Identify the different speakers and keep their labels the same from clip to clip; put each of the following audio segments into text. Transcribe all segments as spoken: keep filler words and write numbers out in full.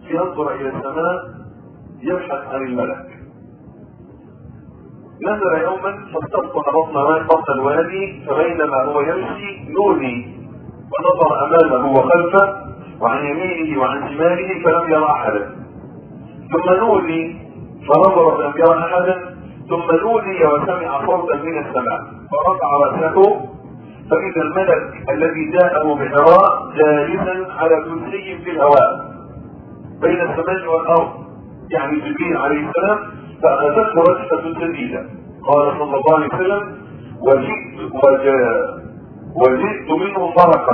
Speaker 1: ينظر الى السماء يبحث عن الملك. نزل يوما فاستبطن بطن بطن الوادي، فبينما هو يمشي نودي، ونظر امامه وخلفه وعن يمينه وعن شماله فلم يرى احدا، ثم نودي فنظر فلم يرى احدا، ثم نودي وسمع صوتا من السماء فرفع راسه فاذا الملك الذي جاءه بحراء جالسا على كرسي في الهواء بين السماء والارض، يعني جبريل عليه السلام. فاخذته رجفه شديده. قال صلى الله عليه وسلم: وجئت وجئت منه فرقا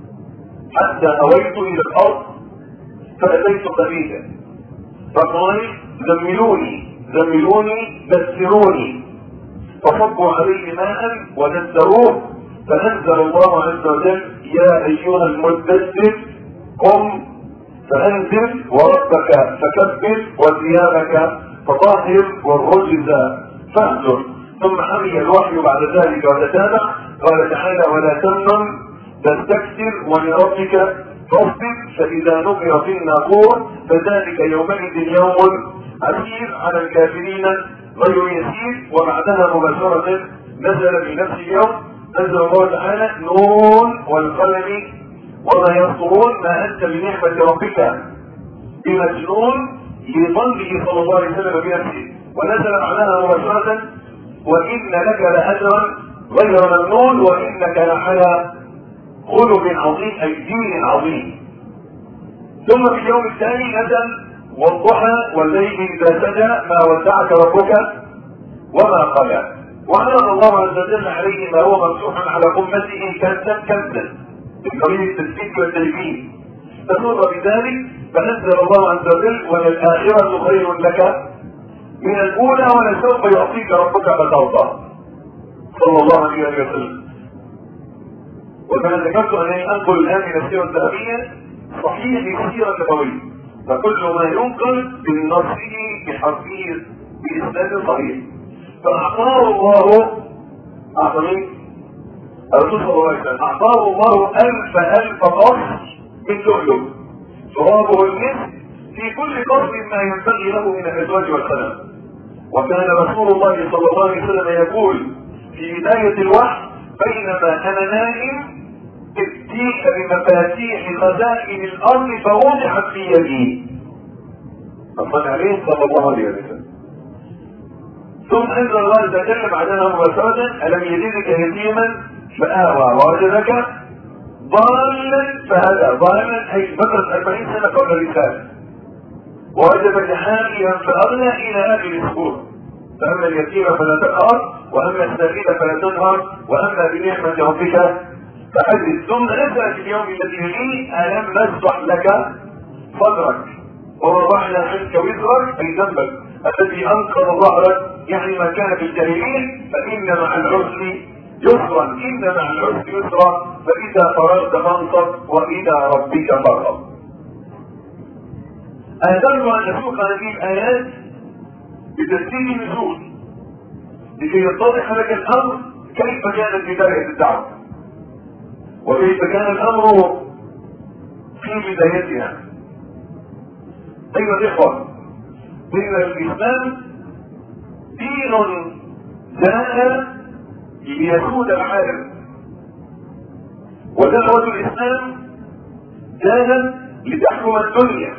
Speaker 1: حتى هويت الى الارض فاتيت قبيلا فقال: زملوني زملوني دثروني، فصبوا عليه ماء ودثروه، فانزل الله عز وجل: يا ايها المدثر قم فانزل وربك فكبر وثيابك فطهر والرجز فاهجر. ثم حمي الوحي بعد ذلك وتتابع. قال تعالى: ولا تمنن تستكثر ولربك فاصبر فاذا نقر في الناقور فذلك يومئذ يوم عسير على الكافرين غير يسير. وبعدها مباشرة نزل في نفس اليوم نزل الله تعالى: نون والقلم وما يسطرون ما انت بنعمة ربك بمجنون، لظنه صلى الله عليه وسلم بنفسه. ونزل معناها مباشرة: وإن لك لأجرا غير ممنون وإنك لعلى خلق عظيم أي دين عظيم. ثم في اليوم الثاني نزل: والضحى والليل إذا سجى ما ودعك ربك وما قلى. وعرض الله عز وجل عليه ما هو مفتوحا على أمته كنزا كنزا من قبيل التثبيت والتلفين، فسر بذلك فنزل الله عز وجل: وللآخرة خير لك من الأولى ولسوف يعطيك ربك فترضى، صلى الله عليه وسلم. وكما ذكرت أنني أنقل الآن من السيرة الذهبية صحيح السيرة النبوية، فكل ما ينقل بنصه بحرفه بإسناد صحيح. فأعطاه الله أعطاني الرسول صلى الله عليه وسلم أعطاه الله ألف ألف قصر من لؤلؤ ترابه المسك في كل قصر ما ينبغي له من الأزواج والسلام. وكان رسول الله صلى الله عليه وسلم يقول في بداية الوحي: بينما أنا نائم ابتيح بمفاتيح خزائن الأرض فوضعت في يدي. فقال عليه صلى الله عليه وسلم. ثم أنزل الله عز وجل بعدها مباشرة: ألم يجدك يتيما فآوى ووجدك ضالا فهدى. ضالا أي فترة أربعين سنة قبل الرسالة. ووجدك حاملا فأغنى إلى آخر السورة. فأما اليتيم فلا تقهر، وأما السبيل فلا تنهر، وأما بنعمة ربك فحدث. ثم نزل في اليوم الذي يليه: ألم نشرح لك صدرك ووضعنا عنك وزرك أي ذنبك الذي أنقض ظهرك، يعني ما كان في الجاهلية. فإن مع العسر يسرا إن مع العسر يسرا فإذا فرغت فانصب وإلى ربك فارغب. أهدرنا أن نسوق هذه الآيات بتسجيل النزول لكي يتضح لك الأمر كيف كانت بداية الدعوة وكيف كان الأمر في بدايتها. أيها الإخوة، إن الإسلام دين جاء ليسود العالم، ودعوة الإسلام جاءت لتحكم الدنيا.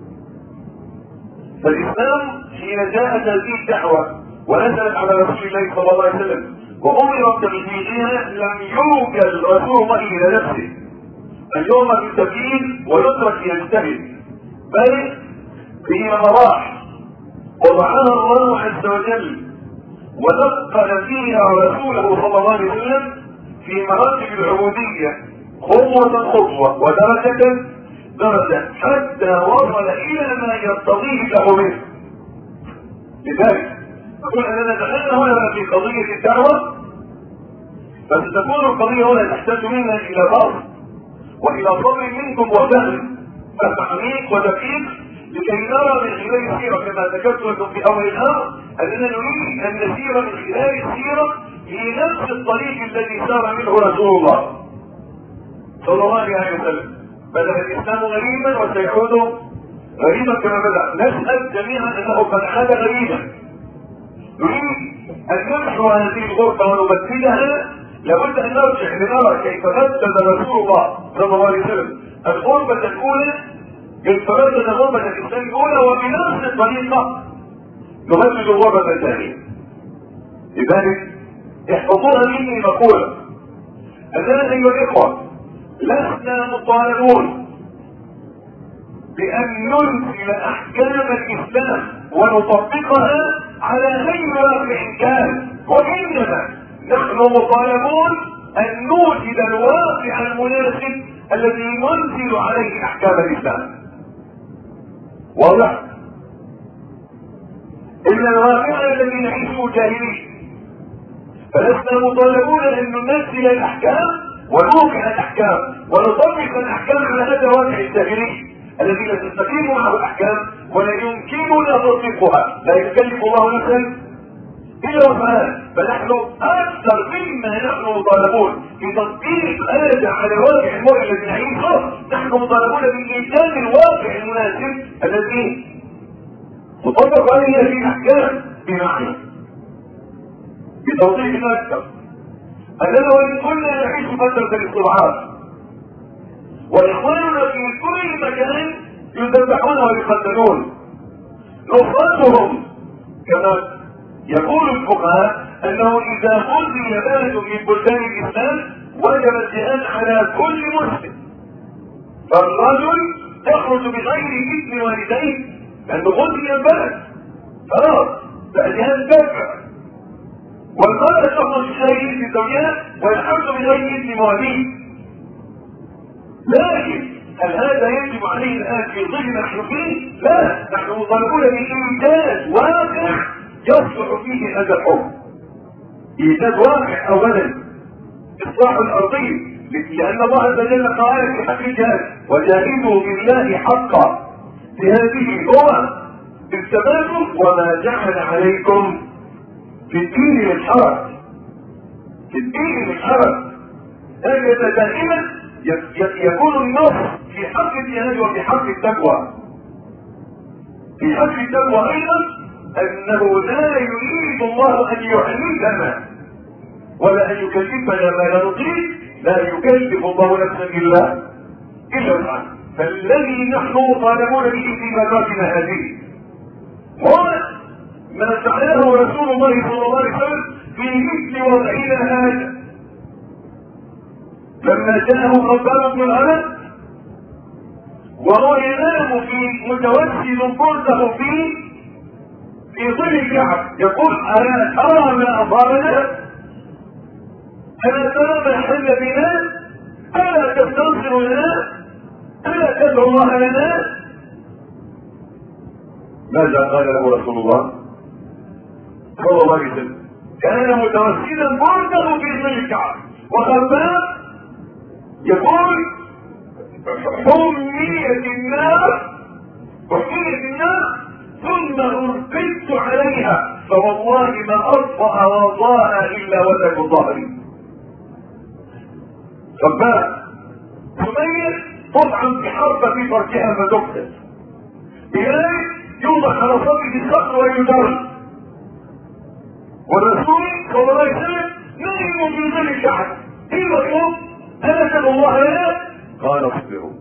Speaker 1: فالإسلام حين جاءت هذه الدعوة ونزلت على رسول الله صلى الله عليه وسلم وأمر بتبليغها لم يوجد رسول الله إلى نفسه أن يؤمر بالتبليغ ويترك يجتهد، بل في مراحل وضعها الله عز وجل ونقل فيها رسوله صلى الله عليه وسلم في مراتب العبودية خطوة خطوة ودرجة درجة حتى وصل إلى ما يرتضيه له منه. لذلك نقول أننا دخلنا هنا في قضية الدعوة، فستكون القضية هنا تحتاج منا إلى بسط وإلى صبر منكم وفهم فعميق ودقيق لكي نرى من خلال السيرة كما ذكرت لكم في أول الأمر أننا نريد أن نسير من خلال السيرة لنفس الطريق الذي سار منه رسول الله صلى الله عليه وسلم. بدأ الإسلام غريبا وسيعود غريبا كما بدأ. نسأل جميعا انه قد عاد غريبا. نريد ان نمحو هذه الغرفة ونبدلها. لابد ان نرجع لنرى كيف بدد رسول الله صلى الله عليه وسلم الغربة الاولى، كيف بدد غربة الاسلام الاولى، وبنفس الطريقة نبدد الغربة الثانية. لذلك احفظوها مني مقولة اننا ايها الاخوة لسنا مطالبون بان ننزل احكام الاسلام ونطبقها على اي واقع كان، وانما نحن مطالبون ان نوجد الواقع المناسب الذي ننزل عليه احكام الاسلام. واضح؟ ان الواقع الذي نعيشه جاهلي، فلسنا مطالبون ان ننزل الاحكام ونوقع الاحكام ونطبق الاحكام على هذا الواقع الجاهلي الذي لا تستقيم معه الاحكام ولا يمكننا تطبيقها. لا يكلف الله نفسا الا وسعها، فنحن اكثر مما نحن مطالبون في تطبيق هذا على الواقع المرئي الذي نعيشه. نحن مطالبون بايجاد الواقع المناسب الذي تطبق عليه هذه الاحكام. بمعنى بتوضيح اكثر اننا وان كنا نعيش فتره الاستضعاف واخواننا في كل مكان يذبحون ويقتلون، نصرتهم كما يقول الفقهاء انه اذا غزي بلد من بلدان الاسلام وجب الجهاد على كل مسلم. فالرجل يخرج بغير اذن والديه لانه غزي البلد خلاص فالجهاد دافع، والمرأة تخرج بغير اذن زوجها والحمد بغير اذن مواليه. لكن هل هذا يجب عليه الان في ظل نحن فيه؟ لا، نحن مطالبون بإيجاد واقع يصلح فيه هذا الحكم. إيجاد واقع اولا اصلاح الارضين، لان الله عز وجل قال في حق الجهاد وجاهدوا بالله حقا في هذه الامم الثبات وما جعل عليكم في الدين من حرج. في الدين من حرج هكذا دائما يكون النص في حق الجهاد وفي حق التقوى. في حق التقوى ايضا انه لا يريد الله ان يحملنا ولا ان يكلفنا ما لا نطيق. لا يكلف الله نفسا الا الا وسعها. فالذي نحن مطالبون به في مدرسنا هذه هو ما فعله رسول الله صلى الله عليه وسلم في مثل وضعنا هذا لما جاءه خباب بن الأرد وهو ينام في متوسد برده فيه في ظل الكعب يقول الا ترى ما اصابنا؟ الا ترى ما حل بنا؟ الا تستنصر لنا؟ الا تدعو الله لنا؟ ماذا قال له رسول الله صلى الله عليه وسلم؟ كان متوسدا برده في ظل الكعب وخباب يقول حميت النار حميت النار ثم ارقدت عليها فوالله ما اطفأ وضاء الا وثق ظهري. خباب سمية تطعن بحربة في فرجها فتقتل، بذلك يوضع على صدره الصخر ويدرس، والرسول صلى الله عليه وسلم نائم في ظل الكعب. ايه المطلوب؟ ألا تدعو الله لنا؟ قال اصبروا.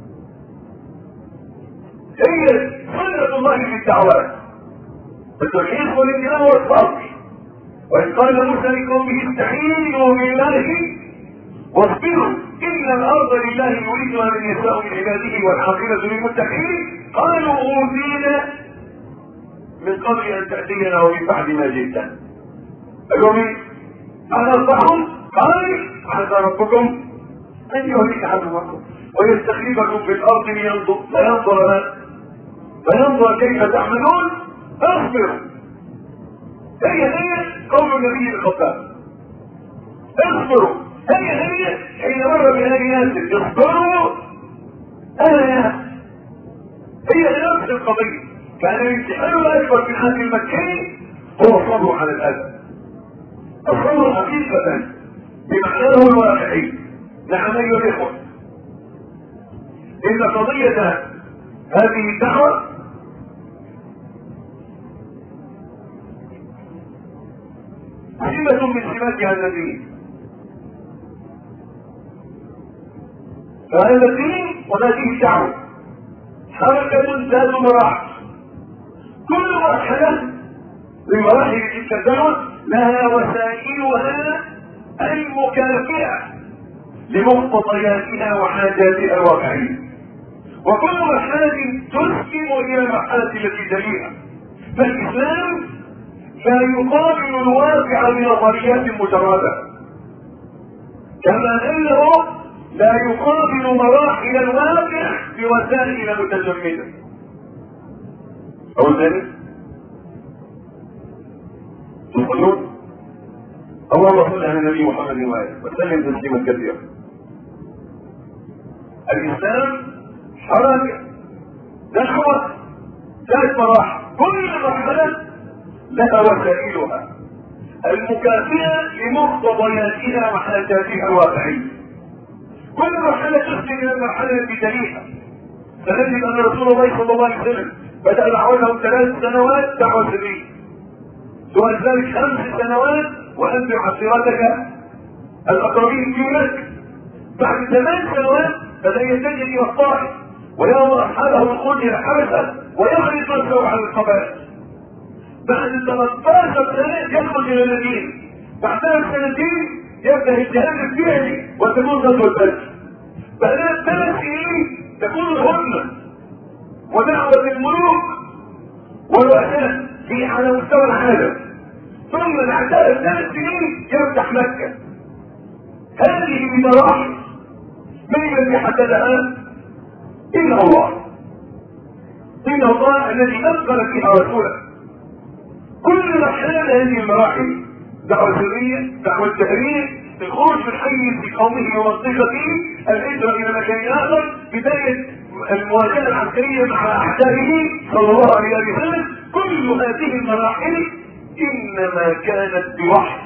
Speaker 1: هي سنة الله في الدعوات التوحيد والانتهاء والصبر. وإذ قال موسى لقومه استعينوا بالله واصبروا إن الأرض لله يريدها من يشاء من عباده والعاقبة للمتقين. قالوا أوذينا من قبل أن تأتينا ومن بعد ما جئتنا. قالوا مين؟ أنا أصبحهم؟ قال عسى ربكم أن يهلك عدوكم ويستخلفكم في الأرض لينظر فينظر فينظر كيف تعملون. اصبروا. هي هي قول النبي الخطاب اصبروا. هي هي حين مر بهذه الناس اصبروا آية. هي نفس القضية. كان الامتحان الأكبر في الحج المكي هو الصبر على الأذى. الصبر حقيقة بمعناه الواقعي. نعم ايها الاخوة، ان قضية هذه الدعوة سمة من سمات هذا الدين. فهذا الدين وهذه الدعوة حركة ذات مراحل، كل مرحلة من مراحل تلك الدعوة لها وسائلها المكافئة لمقتضياتها وحاجاتها الواقعية، وكل مرحلة تسلم إلى المرحلة التي تليها. فالإسلام لا يقابل الواقع بنظريات مجردة، كما أنه لا يقابل مراحل الواقع بوسائل متجمدة. أو ذلك تقولون اللهم صل على النبي محمد وآله وسلم تسليما كثيرا. الإسلام حركة دعوة ذات مراحل، كل مرحلة لها وسائلها المكافئة لمقتضياتها وحاجاتها الواقعية. كل مرحلة تسلم إلى المرحلة التي تليها. فنجد أن رسول الله صلى الله عليه وسلم بدأ دعوته ثلاث سنوات دعوة سرية، ثم ذلك خمس سنوات وأنت عشيرتك الأقربين في مكة. بعد ثمان سنوات بدأ يتجه إلى الطائف ويوضع أصحابه الخلد إلى حبشة ويخرج نفسه على القبائل. بعد ثلاث عشرة سنة يخرج إلى المدينة. بعد ثلاث سنتين يبدأ الجهاد الفعلي وتكون غزوة بدر. بعد ثلاث سنين تكون الهدنة ودعوة الملوك والرؤساء في على مستوى العالم. ثم بعد ثلاث سنين يفتح مكة. هذه بمراحل من الذي حددها؟ إن الله إن الله الذي أنزل فيها رسوله. كل مرحلة هذه المراحل، دعوة سرية، دعوة جهرية، الخروج من حيز في قومه ومنطقته، الهجرة إلى مكان آخر، بداية المواجهة العسكرية مع أعدائه صلى الله عليه وسلم. كل هذه المراحل إنما كانت بوحي،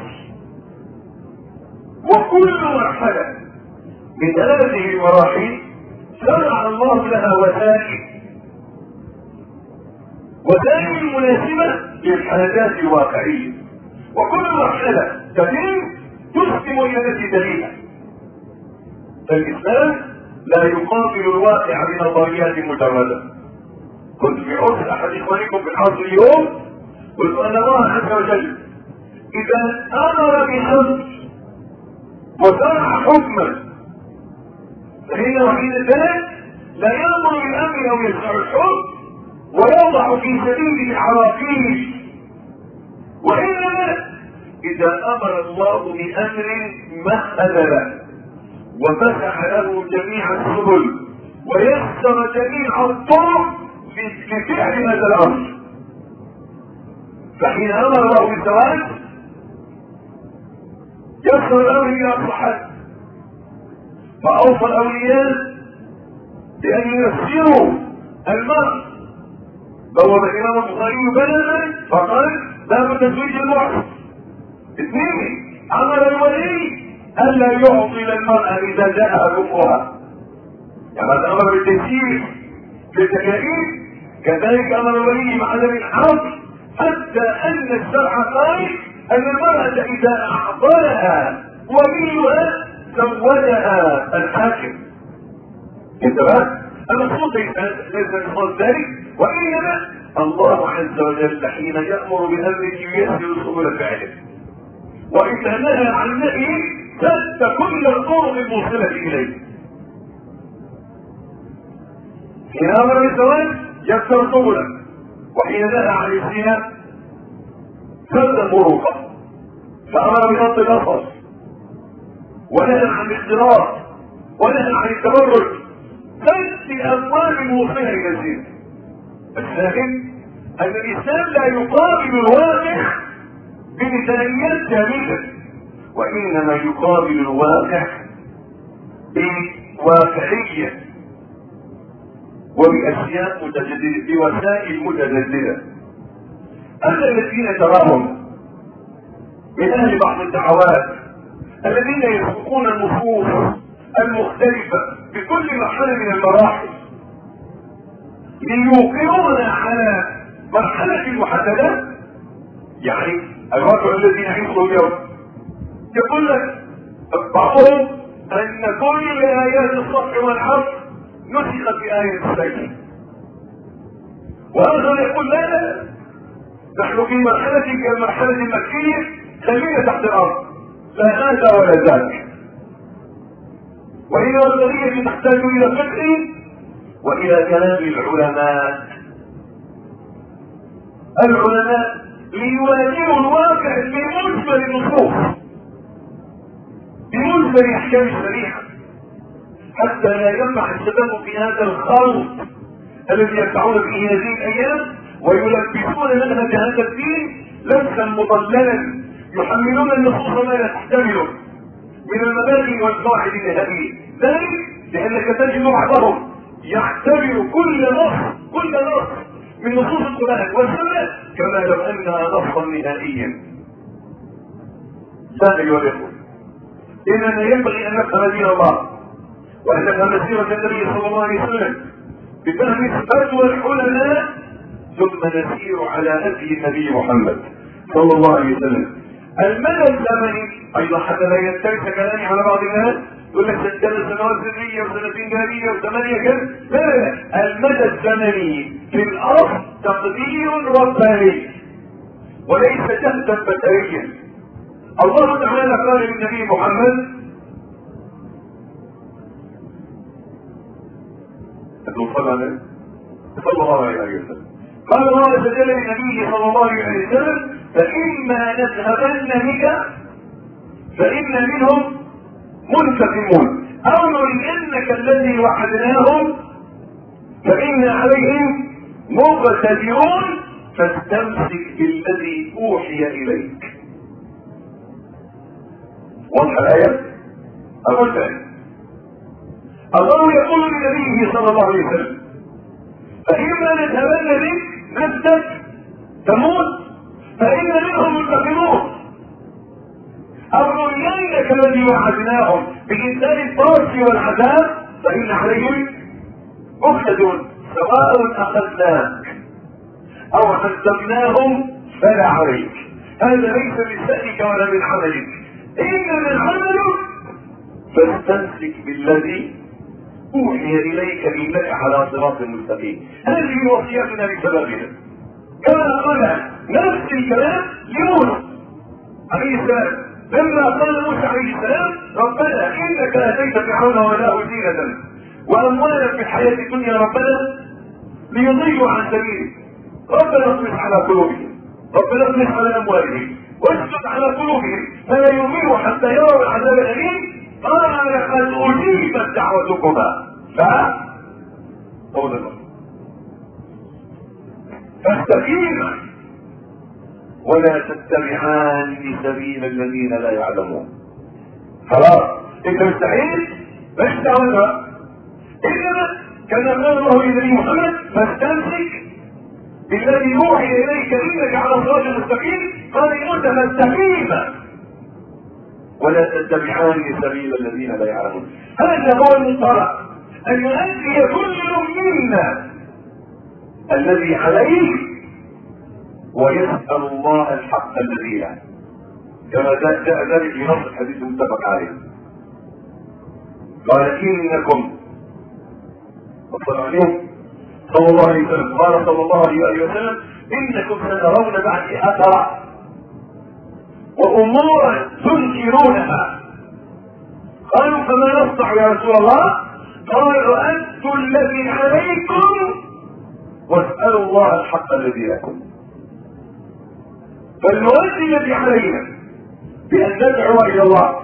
Speaker 1: وكل مرحلة من هذه المراحل شرع الله لها وسائل وسائل مناسبة للحاجات الواقعية، وكل مرحلة تتم تسلم إلى التي تليها. فالإسلام لا يقابل الواقع بنظريات مجردة. كنت في عرس أحد إخوانكم في العصر اليوم قلت أن الله عز وجل إذا أمر بأمر وشرع حكما فإنه حين ذلك لا يأمر بالأمر أو يشرع الحكم ويوضع في سبيله عراقيل، وإنما إذا أمر الله بأمر مهد له وفتح له جميع السبل ويسر جميع الطرق لفعل هذا الأمر. فحين أمر الله بالزواج يسر الأمر إلى الصحابة، فأوصى الأولياء بأن يسيروا المرء. بوب الإمام البخاري بلدا فقال باب تزويج المرأة. اثنين، أمر الولي ألا يعطي للمرأة إذا جاءها كفرها، يعني هذا أمر بالتيسير للتكاليف. كذلك أمر الولي بعدم الحرج، حتى أن الشرع قال أن المرأة إذا أعطاها وليها زوجها الحاكم. انتبه، المقصود ليس المقصود ذلك، وإنما الله عز وجل حين يأمر بأمر ييسر سبل فعله، وإذا نهى عن نهي سد كل الطرق الموصلة إليه. حين أمر بالزواج يسر سبلا، وحين نهى عن الزنا سد طرقه، فأمر بغض البصر ونهى عن الاختلاط ونهى عن التبرج، سد الأبواب الموصلة إلى الزنا. الشاهد أن الإسلام لا يقابل الواقع بمثاليات جامدة، وإنما يقابل الواقع بواقعية وبأشياء متجددة، بوسائل متجددة. أما الذين تراهم من أهل بعض الدعوات الذين يسوقون النصوص المختلفة بكل مرحلة من المراحل ليوقعونا على مرحلة محددة، يعني الواقع الذي نعيشه اليوم يقول لك بعضهم ان كل ايات الصفح والحرف نسخت بآية السيف، وهذا يقول لا لا نحن في مرحلة كالمرحلة المكية خلينا تحت الارض، لا هذا ولا ذاك. وهي القضية تحتاج الى فقه والى كلام العلماء. العلماء ليواجهوا الواقع بمجمل النصوص، بمجمل احكام الشريعة، حتى لا يقع الشباب في هذا الخلط الذي يقعون فيه هذه الايام ويلبسون منهج هذا الدين لبسا مضللا، يحملون النصوص ما لا تحتمله من المبادئ والقواعد النهائية. ذلك لانك تجد بعضهم يعتبر كل نص كل نص من نصوص القرآن والسنة كما لو انها نصا نهائيا. لا ايها الاخوة، اننا ينبغي ان نفهم دين الله وان نفهم سيرة النبي صلى الله عليه وسلم بفهم فتوى العلماء، ثم نسير على هدي النبي محمد صلى الله عليه وسلم. المدى الزمني ايضا حتى لا ينتهي كلامي على بعض الناس يقول لك ثلاث سنوات ذريه وسنتين ذهبيه وثمانيه كذا، لا لا لا، المدى الزمني في الاصل تقدير رباني وليس جهدا بشريا. الله تعالى قال للنبي محمد صلى الله عليه وسلم، قال الله عز وجل للنبي صلى الله عليه وسلم فإما نذهبن بك فإن منهم منتقمون أو نرينك الذي وعدناهم فإن عليهم مقتدرون فاستمسك بالذي أوحي إليك. واضح الآية؟ أقول ذلك الله يقول لنبيه صلى الله عليه وسلم فإما نذهبن بك نفسك تموت فإن منهم منتقمون أو نرينك الذي وعدناهم بإنزال الطرف والعذاب فإن عليهم مقتدرون سواء أخذناك أو عذبناهم فلا عليك. هذا ليس من شأنك ولا من عملك، إن من عملك فاستمسك بالذي أوحي إليك إنك على صراط مستقيم. هذه وصيتنا لشبابنا كما قال نفس الكلام لموسى عليه السلام لما قال موسى عليه السلام ربنا إنك أتيت فرعون وملأه زينة وأموالا في الحياة الدنيا ربنا ليضلوا عن سبيلك ربنا اطمس على قلوبهم ربنا اطمس على أموالهم واسجد على قلوبهم فلا يؤمنوا حتى يروا العذاب الأليم. قال لقد أجيبت دعوتكما ف قول الله فاستقيما ولا تتبعان سبيل الذين لا يعلمون. خلاص انت مستحيل مش دعوة انما كما قال الله لنبي محمد فاستمسك بالذي يوحي اليك انك على صراط المستقيم. قال موسى فاستقيما ولا تتبعان سبيل الذين لا يعلمون. هذا هو المنطلق ان يؤدي كل منا الذي عليه ويسأل الله الحق الذي له كما جاء ذلك في نص الحديث المتفق عليه. قال انكم صلى الله عليه وسلم قال صلى الله عليه وسلم انكم سترون بعد اثرا وامورا تنكرونها. قالوا فما نصنع يا رسول الله؟ قالوا انتم الذي عليكم واسألوا الله الحق الذي لكم. فالواجب الذي علينا بأن ندعو إلى الله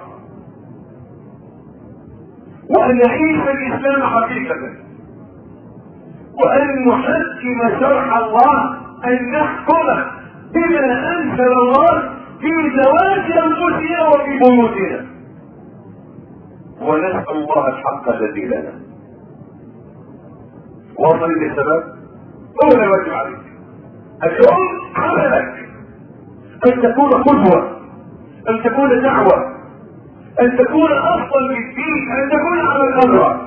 Speaker 1: وأن نعيش الإسلام حقيقة وأن نحكم شرع الله، أن نحكم بما أنزل الله في زواج أنفسنا وفي بيوتنا ونسأل الله الحق الذي لنا. واصل للشباب هو الواجب عليك اليوم عملك ان تكون قدوة، ان تكون دعوة، ان تكون افضل للدين، ان تكون على الامر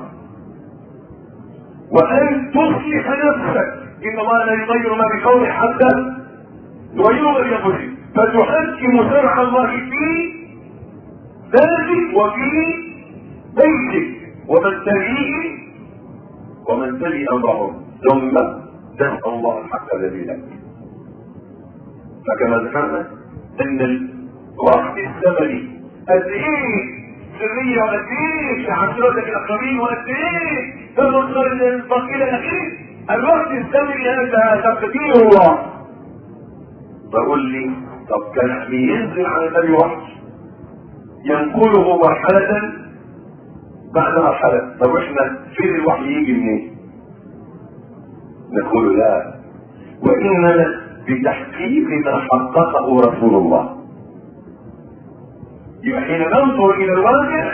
Speaker 1: وان تصلح نفسك. ان الله لا يغير ما بقوم حتى يغيروا ما بانفسهم فتحكم شرع الله فيه ذاتك وفي بيتك ومن تليه ومن تلي امرهم، ثم تسأل الله الحق الذي لك. فكما ذكرنا ان الوقت الزمني قد ايه سرية وقد ايه في عشرتك الاقربين وقد ايه تنظر الفقير الاخير، الوقت الزمني هذا تقدير الله. بقول لي طب كان بينزل على النبي وحي ينقله مرحلة بعد مرحلة، طب احنا فين الوحي يجي منين؟ نقول لا، وإننا بتحقيق ما حققه رسول الله. يبقى حين ننظر إلى الواقع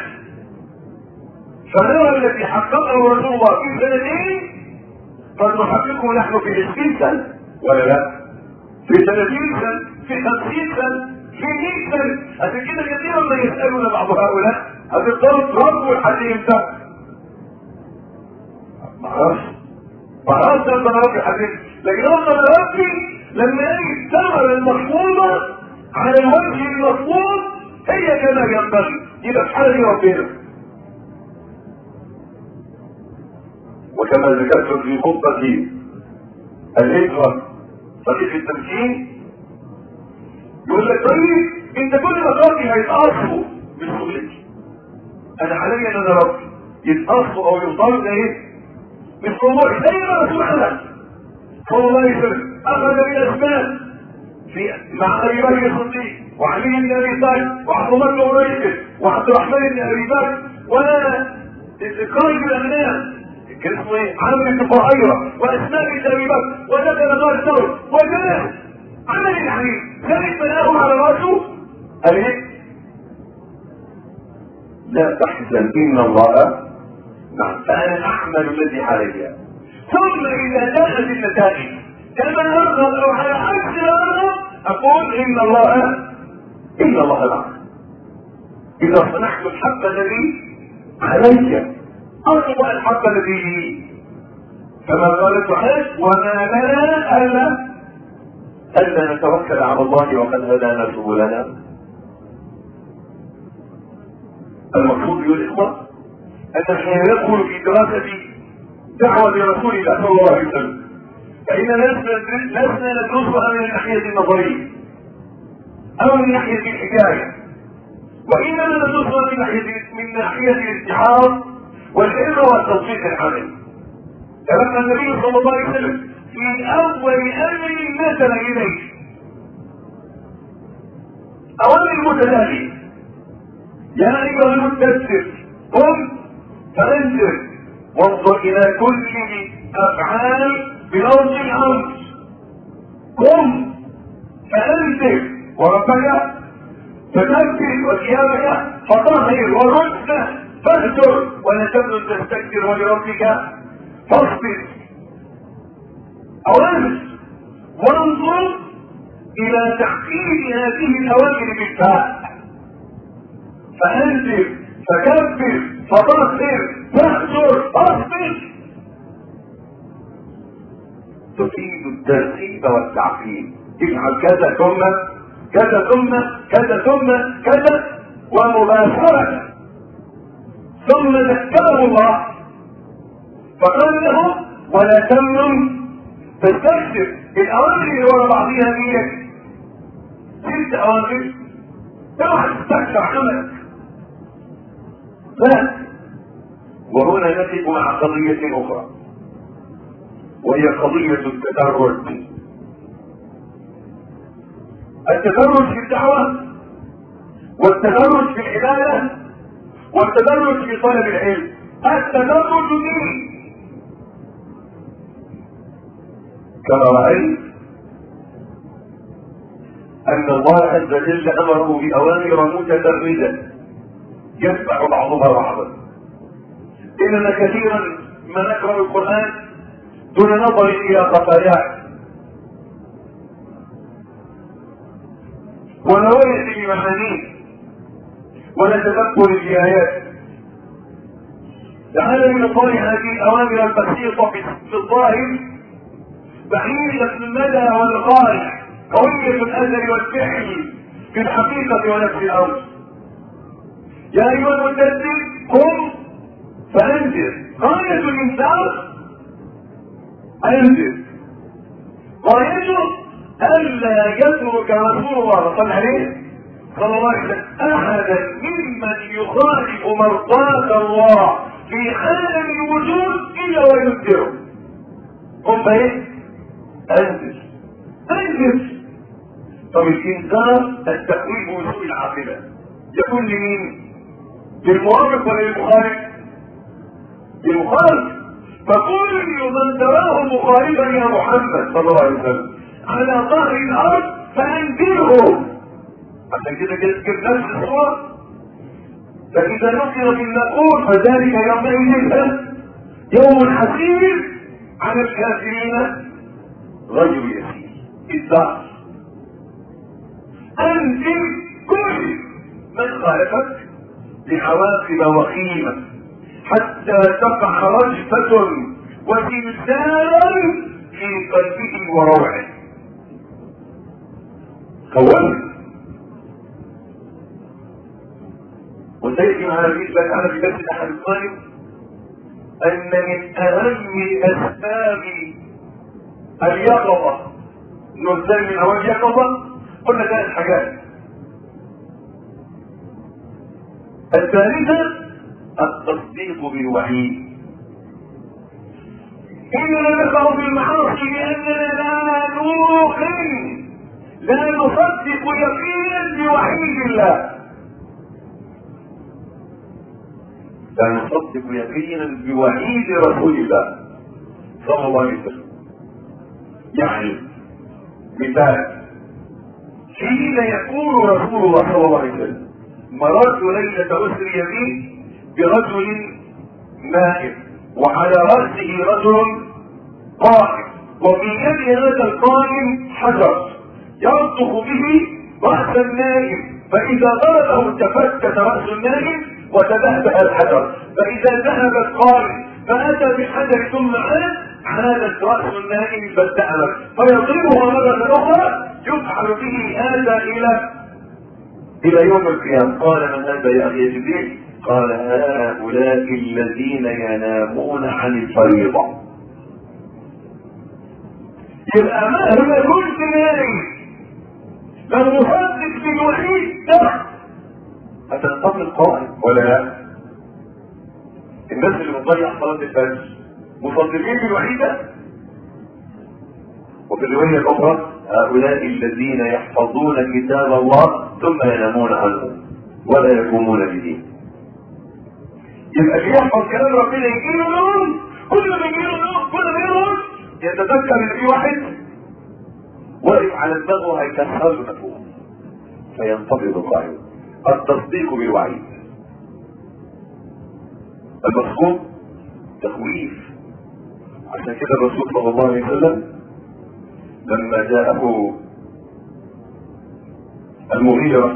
Speaker 1: فنرى الذي حققه رسول الله في سنتين قد نحققه نحن في عشرين سنة ولا لا؟ في ثلاثين سنة، في خمسين سنة، في مئة سنة. عشان كده كثيرا ما يسألون بعض هؤلاء هتضطر تربوا لحد امتى؟ ما اعرفش ما اعرفش انت ربي حبيبي، لكن افضل ربي لما يجي الثمرة المفروضة على الوجه المفروض هي كما ينبغي، يبقى في حالة ربنا. وكما ذكرت في خطبتي الهجرة طريق التمكين، يقول لك طيب انت كل مقاطي هيتقصوا بشغلتي، انا علي ان انا ربي يتقصوا او يوصلوا ايه مش موضوع زي ما رسول الله صلى الله عليه وسلم اخذ بالاسباب في مع ابي بكر الصديق وعلي بن ابي طالب وعبد الله بن عمير وعبد الرحمن بن ابي بكر وانا قائد الاغنياء كان اسمه ايه عامر بن فؤيره واسماء بن ابي بكر ودخل غار ثور وجاء عمل الحديث ثالث مناه على راسه قال ايه؟ لا تحزن ان الله نعم فانا اعمل الذي علي، ثم اذا جاءت النتائج كما ارغب او على عكس ارغب اقول ان الله ان الله معنا. اذا صنعت الحق الذي علي ارغب الحق الذي لي، كما قالت عائشة وما لنا الا ألا نتوكل على الله وقد هدانا سبلنا. المقصود يقول الإخوة أن حين ندخل في دراسة دعوة رسول الله صلى الله عليه وسلم فإننا لسنا ندرسها من الناحية النظرية أو من ناحية الحكاية، وإنما ندرسها من ناحية من ناحية الاتحاد والعلم والتوفيق العملي. كما النبي صلى الله عليه وسلم في اول امر نزل اليه اوامر متتاليه، يا ايها المدثر قم فانذر وانظر الى كل افعال بلفظ الامر، قم فانذر وربك فكبر وثيابك فطهر والرجل فاهجر ولا تمنن تستكبر ولربك فاصبر. اوامر وانظر الى تحقيق هذه الاوامر بالفعل، فانذر فكبر فطهر فاهجر فاصبر، تفيد الترتيب والتعقيد. اجعل كذا ثم كذا ثم كذا ثم كذا ومباشرة. ثم ذكره الله فقال له ولا تمنن تستكثر. الاوامر اللي ورا بعضيها دي ست اوامر اوعى تستكثر عملك، لا. وهنا نقف مع قضية اخرى وهي قضية التدرج. التدرج في الدعوة والتدرج في العبادة والتدرج في طلب العلم. التدرج دين كما رأيت أن الله عز وجل أمره بأوامر متدرجة يتبع بعضها بعضا. إننا كثيرا ما نقرأ القرآن دون نظر إلى قضاياه ونويت بمعانيه ونتذكر الآيات. لعل من الله هذه الأوامر البسيطة في الظاهر بعيدة المدى والغاية، قوية الأثر والفعل في الحقيقة ونفس الأمر. يا ايها المدثر قم فانذر. غاية الانذار انذر، غايته الا يترك رسول الله صلى الله عليه صلى الله عليه وسلم احدا ممن يخالف مرضاة الله في عالم الوجود الا وينذره. قم فايه؟ انذر انذر. طب الانذار التخويف وسوء العاقبه يكون لمين؟ للموافق ولا للمخالف؟ للمخالف. فكل من تراه مخالفا يا محمد صلى الله عليه وسلم على ظهر الارض فانذره. عشان كده جبت نفس الصور. فاذا نقر في النقور فذلك يومئذ يوم حسير على الكافرين غير يسير. الضعف انذر كل من خالفك بعواقب وخيمه حتى تقع رجفة وزلزال في قلبه وروعه. خوفه. وسيأتي معنا الحديث لك على في درس احد الطالب ان من اهم اسباب اليقظة نزل من اول يقظة قلنا ثلاث حاجات. الثالثة التصديق بالوحيد. اننا نشعر بالمعاصي لاننا لا نوقن لا نصدق يقينا بوحيد الله، لا نصدق يقينا بوحيد رسول الله صلى الله عليه وسلم. يعني مثال حين يقول رسول الله صلى الله عليه وسلم مررت ليلة أسري بي برجل نائم وعلى رأسه رجل قائم وفي يد هذا القائم حجر يرطخ به رأس النائم، فإذا ضربه تفتت رأس النائم وتبهبه الحجر، فإذا ذهب القائم فأتى بالحجر ثم عاد عادت رأس النائم فالتأمل فيضربه مرة أخرى يفعل به هذا إلى إلى يوم القيامة. قال من هذا يا أخي جبريل؟ قال هؤلاء الذين ينامون عن الفريضة. يبقى مهما كنت نايم لو مصدق بالوحيد ده هتنتقل قائم ولا لا؟ الناس اللي بتضيع صلاة الفجر مصدقين بالوحيد ده. وفي الرواية الأخرى هؤلاء الذين يحفظون كتاب الله ثم ينامون عنه ولا يقومون بدين. يبقى اللي يحفظ كلام ربنا يجيله نوم، كل ما يجيله نوم كل ما ينام يتذكر ان في واحد واقف على دماغه وهيكسر له نفسه فينتفض قائما. التصديق بالوعيد. المفهوم تخويف. عشان كده الرسول صلى الله عليه وسلم لما جاءه المغيرة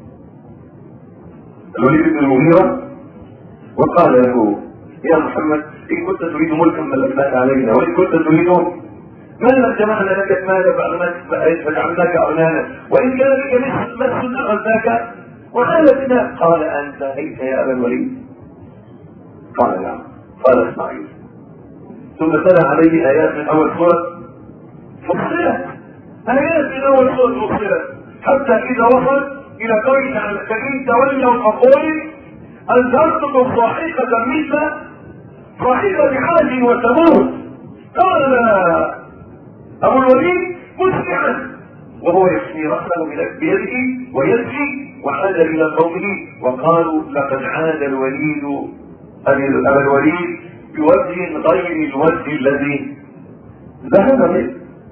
Speaker 1: الوليد بن المغيرة وقال له يا محمد إن كنت تريد ملكا ملكناك علينا وإن كنت تريد مالا جمعنا لك المال فجعلناك أغنانا وإن كان لك مثل أخذناك وحالتنا. قال أنت هيت يا أبا الوليد؟ قال نعم. قال اسماعيل. ثم تلا عليه آيات من أول سورة فصلت، آيات من أول سورة فصلت حتى إذا وصل إلى قوله تعالى فإن تولوا فقولوا أنذرتكم صاعقة مثل صاعقة عاد وثمود. قال أبو الوليد مسرعا وهو يحمي رأسه بيده ويبكي وعاد إلى قومه وقالوا لقد عاد الوليد أبا الوليد بوجه غير الوجه الذي ذهب به.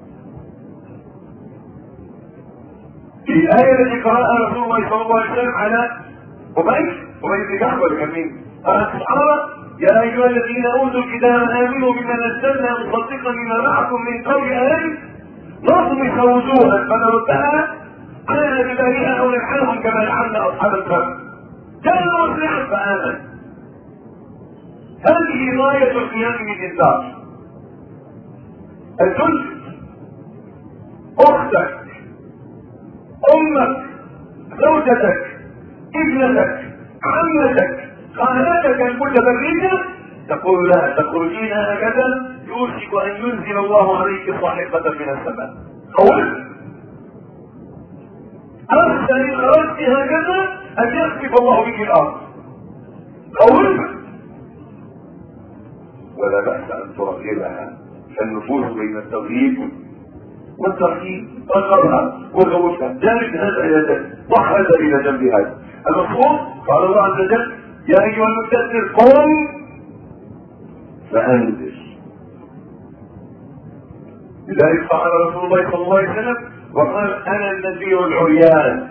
Speaker 1: في الآية التي قرأها رسول الله صلى الله عليه وسلم على أبي أبي بن كعب ولا كان مين؟ قال الصحابة يا أيها الذين أوتوا الكتاب آمنوا بما نزلنا مصدقا لما معكم من قول أهل نطمس وجوها فنردها على جبالها أو نلعنهم كما لعنا أصحاب الكهف. كان مسرعا فآمن. هذه غاية القيام بالإنذار. الجزء أختك أمك زوجتك ابنتك المتبرجة تقول لها تخرجين هكذا يوشك ان ينزل الله عليك صاحبة من السماء. قول أرسل إن خرجت هكذا أن يخسف الله بك الأرض. قول ولا بأس أن ترغبها، فالنفوس بين الترغيب والترهيب والقرها وزوجها جانب هذا إلى جنب ضح هذا إلى جنب هذا. المفهوم قال الله عز وجل يا أيها المدثر قم فأنذر. لذلك قال رسول الله صلى الله عليه وسلم وقال أنا النذير العريان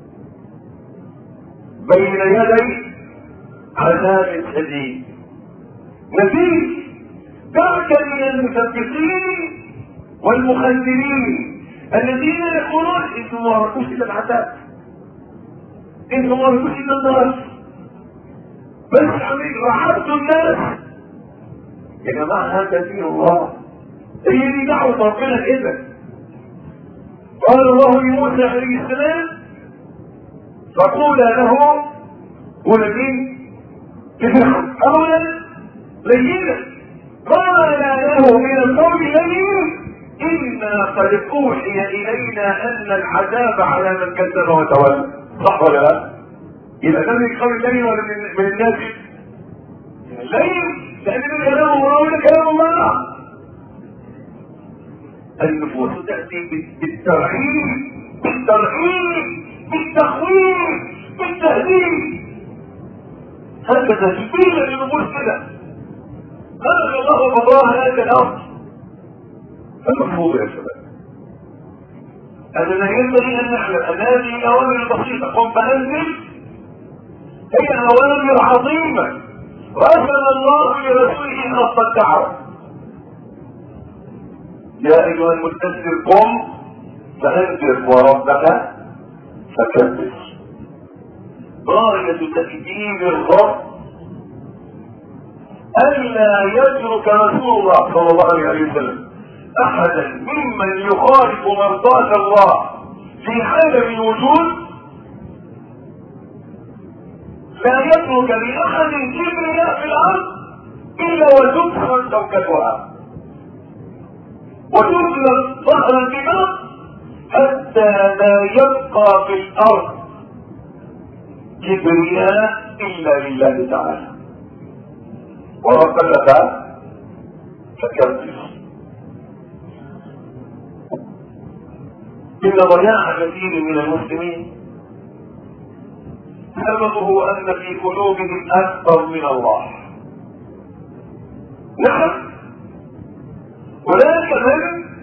Speaker 1: بين يدي عذاب شديد. نذير دعك من المثبتين والمخدرين الذين يقولون انتم ما ركوش الى العذاب، انتم ما ركوش الى النار، بس رحبتوا الناس. يا جماعه هذا دين الله، هي دي دعوه ربنا كده. قال الله لموسى عليه السلام فقولا له ولدين كفرهم قولا لينا قال له من القول لين إنا قد أوحي إلينا أن العذاب على من كذب وتولى. صح ولا لا؟ يبقى ده من القول لين ولا من, من الناس؟ لين لأن من كلام الله ولا كلام الله. النفوس تأتي بالترحيب بالترحيب بالتخويف بالتهديد. هكذا جبريل النفوس كده خلق الله وضعها هذا الأرض. المفروض يا شباب أننا ينبغي أن نعلم أن هذه الأوامر البسيطة قم فأنزل هي أوامر عظيمة رسل الله لرسوله خط الدعوة. يا أيها المدثر قم فأنذر وربك فكبر. غاية تكبير الرب ألا يترك رسول الله صلى الله عليه وسلم أحدا ممن يخالف مرضاة الله في عالم الوجود، لا يترك لأحد كبرياء في الأرض إلا وتدخل توكتها وتسلم ظهر الدماغ حتى لا يبقى في الأرض كبرياء إلا لله تعالى. وربك فكبر. إن ضياع كثير من المسلمين سببه أن في قلوبهم أكبر من الله. نعم ولكن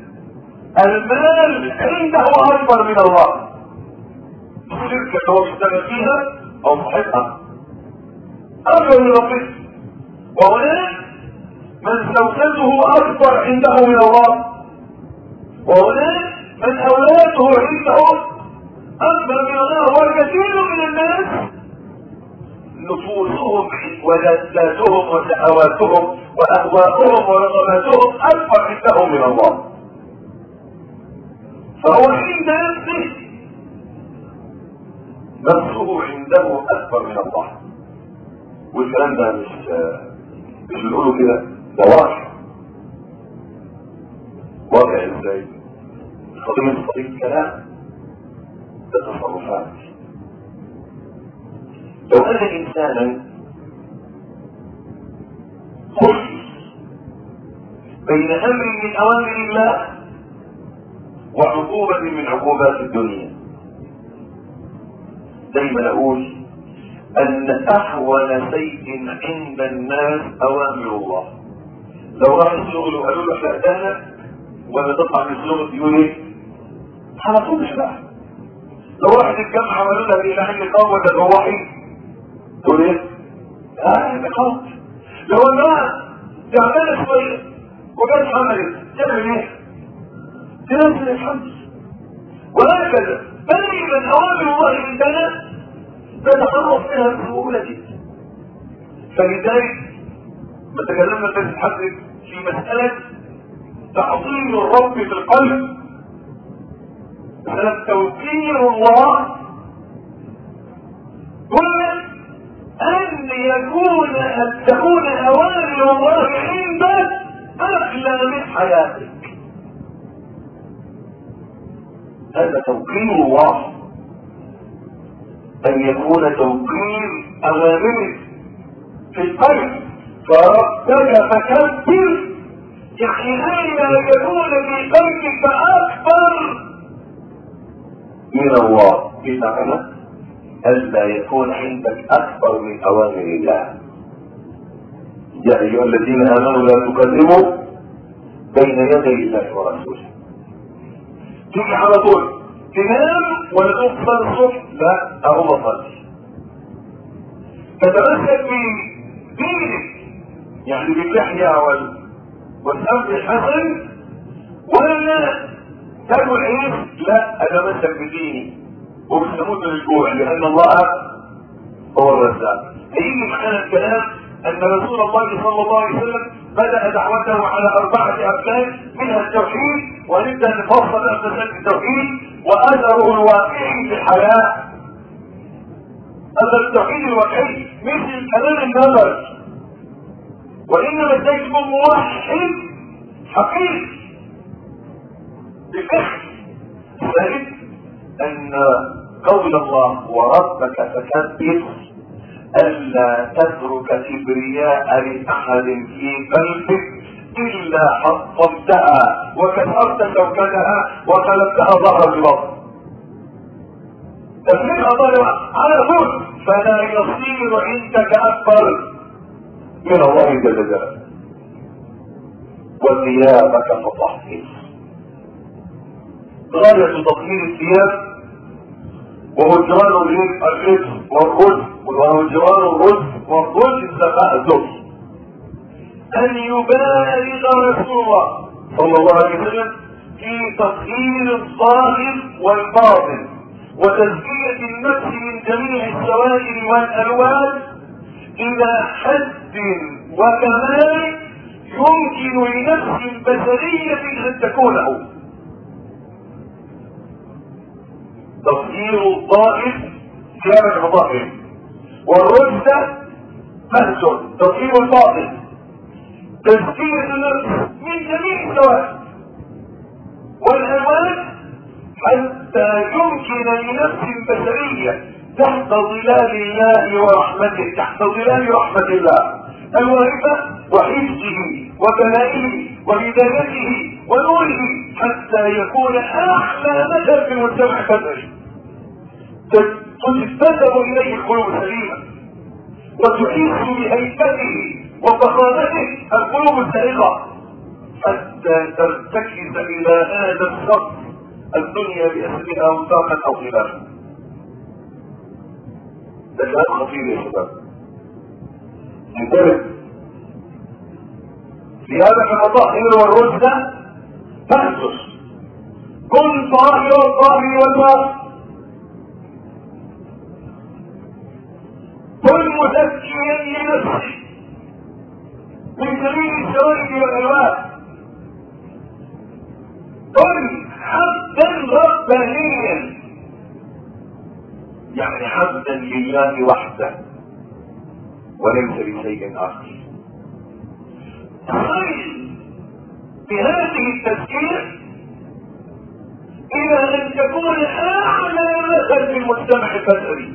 Speaker 1: المال عنده أكبر من الله. الشركة هو بيشتغل فيها أو صاحبها أكبر من ربه، وهناك من زوجته أكبر عنده من الله، وهناك من أولاده عنده أكبر من الله. والكثير من الناس نفوسهم ولذاتهم وشهواتهم وأهواءهم ورغباتهم أكبر عندهم من الله، فهو عند نفسه نفسه عنده أكبر من الله. والكلام ده مش مش بنقوله كده، ده واقع. واقع ازاي؟ قضية قضية كلام، ده تصرفات. لو أن إنسانا خلص بين أمر من أوامر الله وعقوبة من عقوبات الدنيا، دايما أقول أن أحوال شيء عند الناس أوامر الله. لو راح الشغل وقالوا له شهدانك ولا تطلع من الشغل يقول ايه؟ على طول مش بقى. لو راحت الجامعة وقالوا لها دي لحن القوة ولا تروحي تقول ايه؟ اه بخاط. لو انها تعمل شوية وجات عملت تعمل ايه؟ تنزل الحمد. وهكذا دائما أوامر الله عندنا نتصرف فيها بسهولة جدا. فلذلك ما تكلمنا في الحديث في مسألة تعظيم الرب في القلب، مسألة توقير الله. قلنا ان يكون ان تكون اوامر الله عندك اغلى من حياتك. هذا توقير الله، ان يكون توقير اوامرك في القلب. فربك فكبر، يعني الا يكون في قلبك اكبر من الله، بمعنى الا يكون عندك اكبر من اوامر الله. يا ايها الذين امنوا لا تكذبوا بين يدي الله ورسوله. تيجي على طول تنام ولا تفطر الصبح؟ لا، اهو بصلي. تتمسك بدينك، يعني باللحية والسمت الحسن، ولا تاكل عيش؟ لا، اتمسك بديني وبسموت للجوع، لان الله هو الرزاق. هيجي معانا الكلام ان رسول الله صلى الله عليه وسلم بدأ دعوته على اربعة اركان، منها التوحيد، ونبدأ نفصل اساسات التوحيد واثره الواقعي في الحياة. اثر التوحيد الواقعي مثل الكلام النظري، وانما تجد موحد حقيقي بالفعل. ثالث ان قول الله وربك فكبر الا تترك كبرياء لاحد في قلبك الا حطمتها وكسرت شوكتها وقلبتها ظهر ببطن. تفريغ ظهرها على طول، فلا يصير عندك اكبر من الله جل جلاله. وثيابك فطهر، غاية تطهير الثياب وهجران الرزق والرزق وهجران الرزق والرزق تفاءل ان يبالغ رسول الله صلى الله عليه وسلم في تطهير الظاهر والباطن وتزكية النفس من جميع السوائل والالوان الى حد وكمال يمكن لنفس بشرية ان تكونه. تطهير الظاهر ثيابك بطاهر، والرجل مهجر تطهير الباطن، تزكية النفس من جميع السوائل والالوان حتى يمكن لنفس بشرية تحت ظلال الله ورحمته، تحت ظلال رحمة الله الواردة وحفظه وبلائه وهدايته ونوره، حتى يكون احلى مثل في المجتمع البشري تتبدل اليه القلوب السليمة وتحيط بهيبته وفخامته القلوب السائغة، حتى ترتكز الى هذا الصف الدنيا باسرها وساقا او خلافا. ده كلام خطير يا شباب. انتبه، ثيابك مطهر والرجل تهجر، كن طاهر الظاهر والباطن، كن مزكيا لنفسك من جميع الشوائب والالوان، كن عبدا ربانيا، يعني عبدا لله وحده وليس لشيء اخر. بهذه التفكير الى ان تكون اعلى مثل في المجتمع البشري،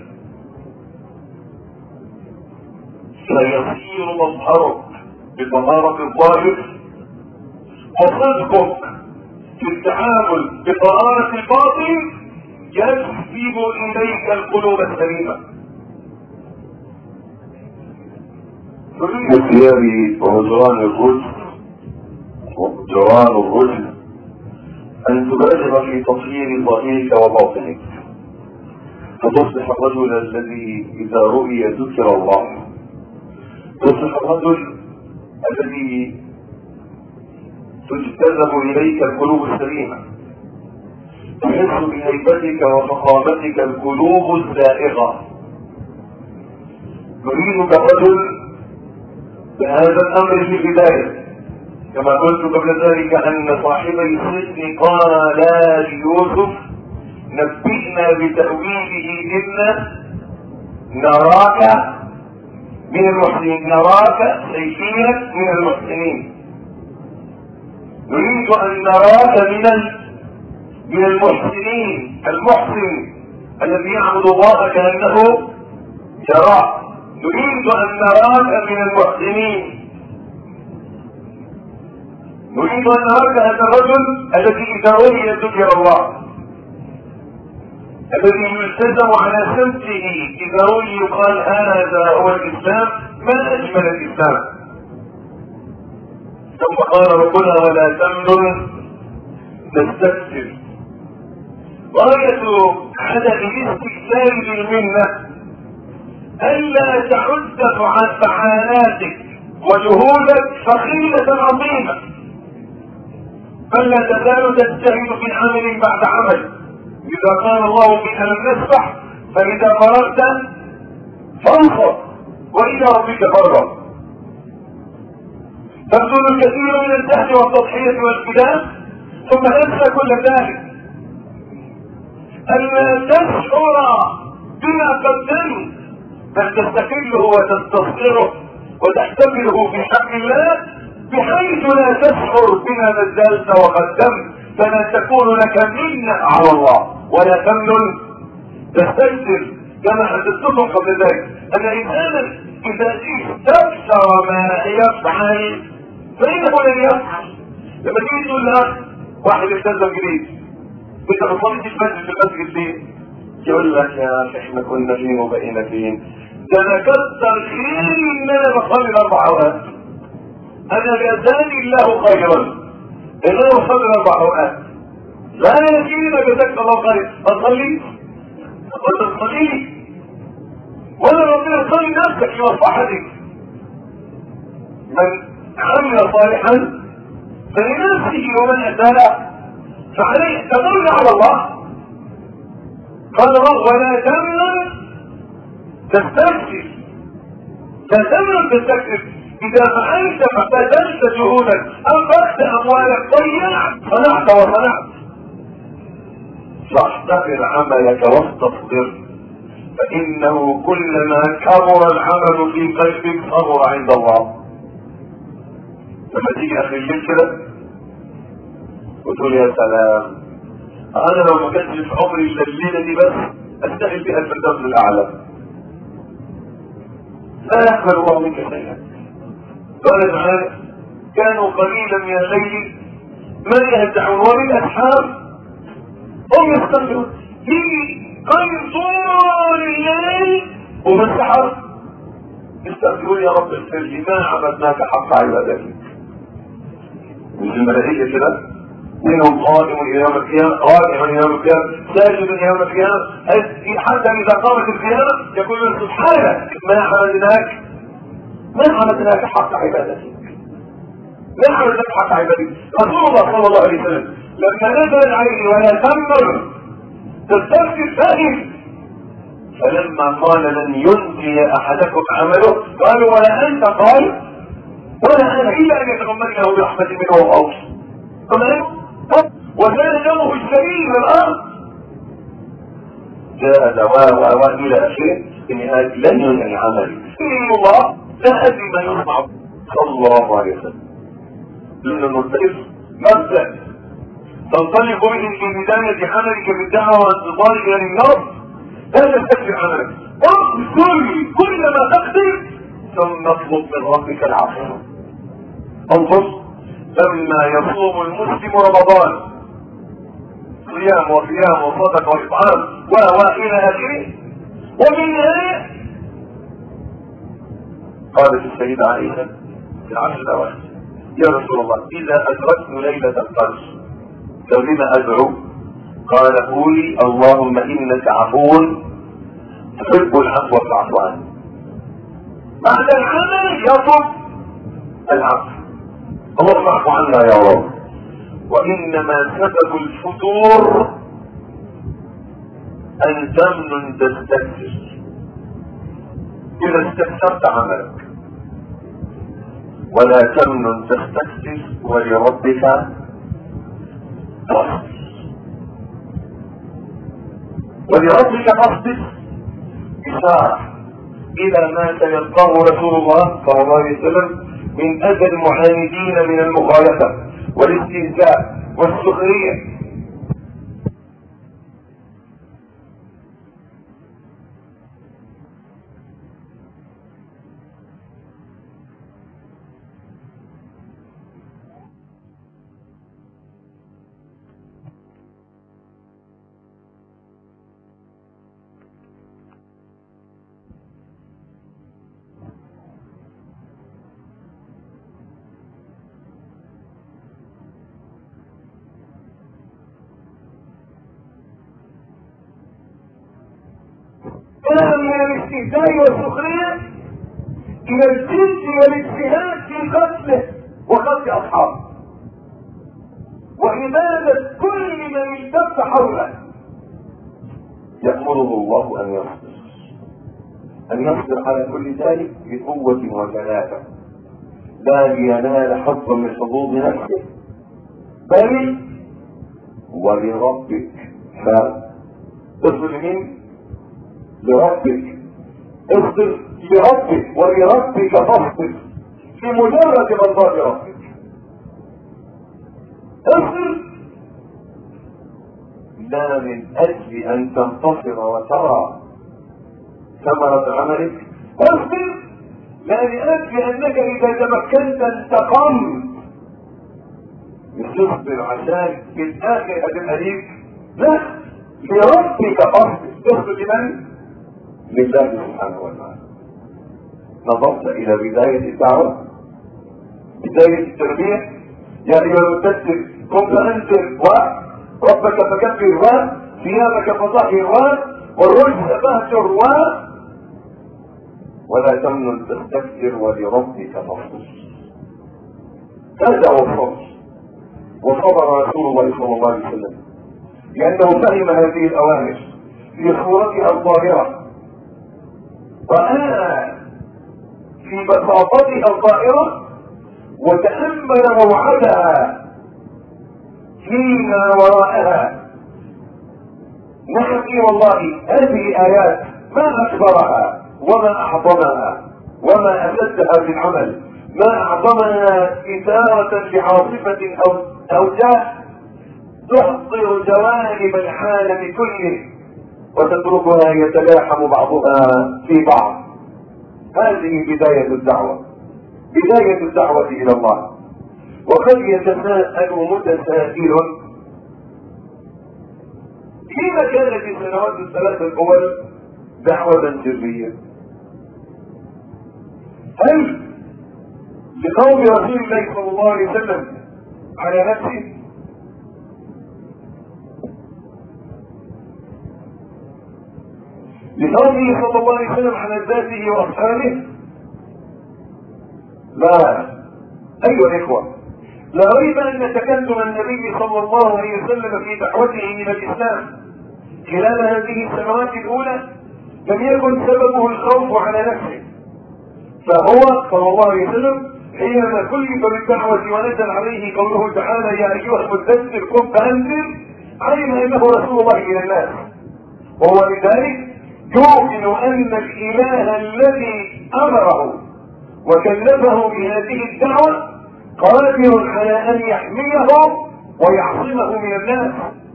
Speaker 1: فيصير مظهرك بطهارة الظاهر وصدقك في التعامل بطهارة الباطن يجذب اليك القلوب السليمة. الثياب وهجران الرجل وهجران الرجل ان تبادر في تطهير ظاهرك وباطنك، فتصبح الرجل الذي اذا رؤي ذكر الله، تصبح الرجل الذي تجتذب اليك القلوب السليمة، تحس بهيبتك وفخامتك القلوب الزائغة. نريدك الرجل بهذا الامر في البداية، كما قلت قبل ذلك ان صاحبي السجن قال ليوسف نبئنا بتأويله إنا نراك من المحسنين، نراك سيفيا من المحسنين. نريد ان نراك من من المحسنين، المحسن الذي يعبد الله كأنه يراه. نريد ان نراك من المحسنين. نريد ان نراك هذا الرجل الذي اذا رؤي ذكر الله، الذي يلتزم على سمته، اذا رؤي يقال هذا هو الاسلام، ما اجمل الاسلام. ثم قال ربنا ولا تمنن تستكثر. غاية عدم الاستكثار بالمنة الا تعد عن فعالاتك وجهودك فخيلة عظيمة، بل لا تزال تجتهد في عمل بعد عمل. اذا قال الله فيها لم نسبح، فاذا فرغت فانصر والى ربك فارغب. تبذل الكثير من الجهد والتضحية والفداء ثم تنسى كل ذلك. ألا تشعر بما قدمت، بل تستقله وتستصغره وتحتمله في حق الله بحيث لا تشعر بما نزلت وقدمت، فلا تكون لك منة على الله. ولا تمنن تستكثر، كما حدثتكم قبل ذلك أن الإنسان إذا استكثر ما يفعل فإنه لن يفعل. لما تيجي تقول لك واحد التزم جديد، انت ما صليتش مسجد في المسجد ليه؟ يقول لك يا اخي احنا كنا فين وبقينا فين؟ ده انا كتر خيري ان انا بصلي الاربع اوقات. انا جزاني الله خيرا ان انا بصلي الاربع اوقات. لا يا سيدي ما جزاك الله خير، اصلي ولا تصلي ولا ربنا تصلي نفسك في مصلحتك. من عمل صالحا فلنفسه ومن اساء فعليه تدل على الله. قال الله ولا تمنن تستكثر. لا تمنن تستكثر، اذا فعلت فبذلت جهودك، انفقت اموالك، ضيعت، صنعت وصنعت، فاحتقر عملك واستصغر، فانه كلما كبر العمل في قلبك صغر عند الله. لما تيجي اخر الليل كده وتقول يا سلام، انا لو ما كانش في عمري الا الليله دي بس استحي بها الفردوس الاعلى، لا يقبل الله منك شيئا. قال تعالى كانوا قليلا من الليل ما يهدعون وبالاسحار هم يستغفرون. في قيل طول الليل وبالسحر يستغفرون يا رب اغفر لي ما عبدناك حق عبادتك. مش الملائكه كده منهم قائم الى يوم القيامه، راكع الى يوم القيامه، ساجد الى يوم القيامه، حتى اذا قامت القيامه يقول سبحانك ما عبدناك ما عبدناك حق عبادتك، ما عبدناك حق عبادتك. رسول الله صلى الله عليه وسلم لما نزل عليه ولا تمر تستغفر فاهم، فلما قال لن ينجي احدكم عمله قالوا ولا انت، قال ولا انا الا ان يتغمدنه برحمه منه واوصى. وكان يومه السليم من الارض جاء دواء و الى اخره، في النهايه لن ينهي عملي ان الله لا ادري ما يصنع صلى الله عليه وسلم. لان المرتكب مبدا تنطلق به في بدايه عملك بالدعوه وانتظارك الى النار، لا تستكثر عملك، اذكر كل ما تقدر ثم اطلب من ربك العفو. انظر لما يصوم المسلم رمضان صيام وقيام وصدق واطعام و الى اخره، وفي النهايه قالت السيده عائشه في العشر الاواخر يا رسول الله اذا ادركت ليله القدر فبما ادعو؟ قال قولي اللهم انك عفو تحب العفو فاعف عني. بعد العمل يطلب العفو، اللهم اعف عنا يا رب. وانما سبب الفتور ان تمنن تستكثر. اذا استكثرت عملك ولا تمنن تستكثر ولربك فاصبر. ولربك فاصبر إشارة الى ما سيلقاه رسول الله صلى الله عليه وسلم من اذى المعاندين من المخالفه والاستهزاء والسخريه. من الاستهزاء والسخرية إلى الجد والاجتهاد في قتله وقتل أصحابه وعبادة كل من التف حوله. يأمره الله أن يصبر أن يصبر على كل ذلك بقوة وجلالة، لا لينال حظا من حظوظ نفسه بل ولربك. فاصبر مين؟ لربك. اصبر لربك ولربك فاصبر بمجرد مرضاة ربك. اصبر لا من اجل ان تنتصر وترى ثمرة عملك، اصبر لا لاجل انك اذا تمكنت انتقمت، مش تصبر عشان في الاخر هتبقى ليك، لا لربك فاصبر. اصبر لمن؟ لله سبحانه وتعالى. نظرت الى بداية الدعوة، بداية التربية، يا ايها المدثر قم فانذر وربك فكبر وثيابك فطهر والرجل فاهجر و ولا تمنن تستكثر ولربك فاصبر. هذا هو الصبر. وصبر رسول الله صلى الله عليه وسلم لانه فهم هذه الاوامر في صورتها الظاهرة، رآها في بساطتها الظاهرة وتأمل موعدها فيما وراءها. نحكي والله هذه آيات ما أكبرها وما أعظمها وما أسدها في العمل، ما أعظمها إثارة لعاصفة أو أو جاه تحضر جوانب العالم كله وتتركها يتلاحم بعضها في بعض. هذه بداية الدعوة، بداية الدعوة إلى الله. وقد يتساءل متسائل كيف كانت السنوات الثلاث الأول دعوة سرية؟ هل لقول رسول الله صلى الله عليه وسلم على نفسه؟ لقوله صلى الله عليه وسلم على ذاته واصحابه؟ لا. ايها الاخوه، لا ريب ان تكلم النبي صلى الله عليه وسلم في دعوته الى الاسلام خلال هذه السنوات الاولى لم يكن سببه الخوف على نفسه، فهو صلى الله عليه وسلم حينما كلف بالدعوه ونزل عليه قوله تعالى يا ايها المدثر قم فانذر علم انه رسول الله الى الناس، وهو لذلك يؤمن ان الاله الذي امره وكلفه بهذه الدعوة قادر على ان يحميه ويعصمه من الناس،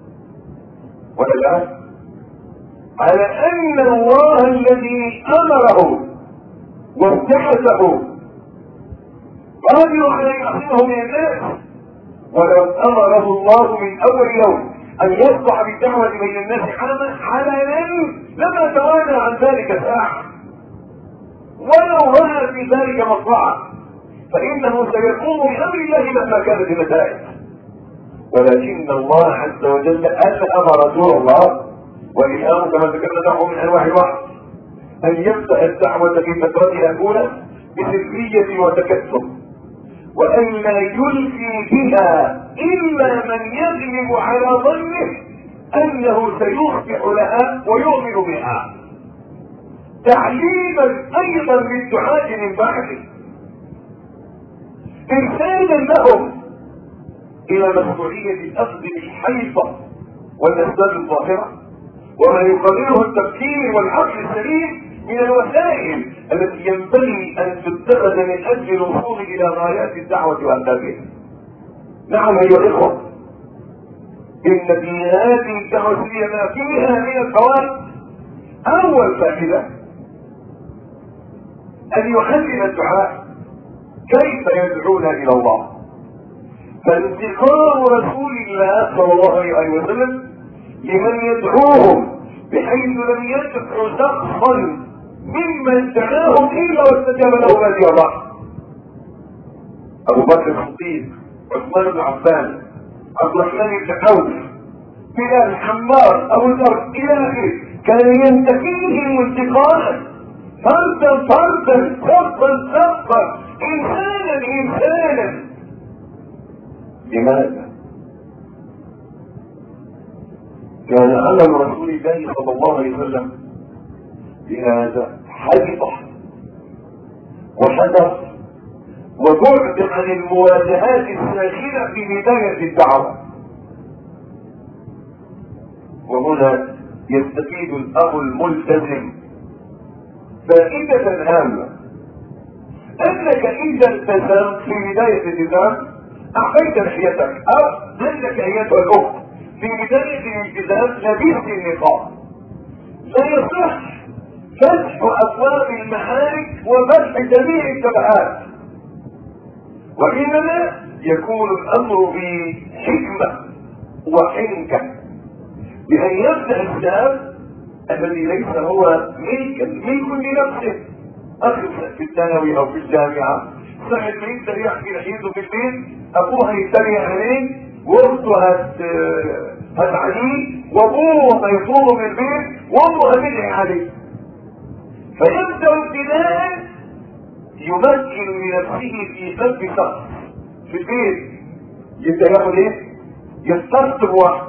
Speaker 1: ولا على ان الله الذي امره وابتعثه قادر على ان يعصمه من الناس. ولو امره الله من اول يوم ان يصدع بالدعوة بين الناس علنا لما توانى عن ذلك ساعة، ولو رأى في ذلك مصلحة فإنه سيقوم بأمر الله لما كانت النتائج. ولكن الله عز وجل ألهم رسول الله والإلهام كما ذكرنا له من أنواع الوحي أن يبدأ الدعوة في فترتها الأولى بسرية وتكتم، وأن لا يلقي بها إلا من يغلب على ظنه أنه سيصبح لها ويؤمن بها، تعليما أيضا للدعاة من بعده، إرسالا لهم إلى مسؤولية الأخذ بالحيطة والأسباب الظاهرة وما يقرره التفكير والعقل السليم من الوسائل التي ينبغي ان تتخذ من اجل الوصول الى غايات الدعوة واهدافها. نعم ايها الاخوة، ان في هذه الدعوة ما فيها من الفوائد. اول فائدة ان يحسن الدعاء كيف يدعون الى الله، فانتقام رسول الله صلى الله عليه وسلم لمن يدعوهم بحيث لم يدعو شخصا ممن دعاهم الا واستجاب له رضي الله. ابو بكر الصديق، عثمان بن عفان، عبد الرحمن بن عوف، بلال، حمار، ابو ذر الى اخره، كان ينتقيهم انتقاما فردا فردا، صفا صفا، انسانا انسانا. لماذا؟ كان علم رسول الله صلى الله عليه وسلم بهذا حدث وحدث وبعد عن المواجهات الساخنة في بداية الدعوة. وهنا يستفيد الأخ الملتزم فائدة هامة، أنك إذا التزمت في بداية الالتزام أعطيت لحيتك، أو أنك أيتها الأخت في بداية الالتزام لبست النقاب، لا يصح فتح أبواب المعارك وفتح جميع التبعات، وإنما يكون الأمر بحكمة وحنكة، بأن يبدأ الشاب الذي ليس هو ملكا ملك لنفسه، أخذ في الثانوي أو في الجامعة صاحب يبدأ يحكي لحيته في البيت، أبوها يتريق عليه واخته هتعليه وابوه هيطوله من البيت وامه هتدعي عليه، فيبدأ ابتداء يمكن لنفسه في قلب شخص في البيت، يبدأ ياخد ايه؟ يستخدم واحد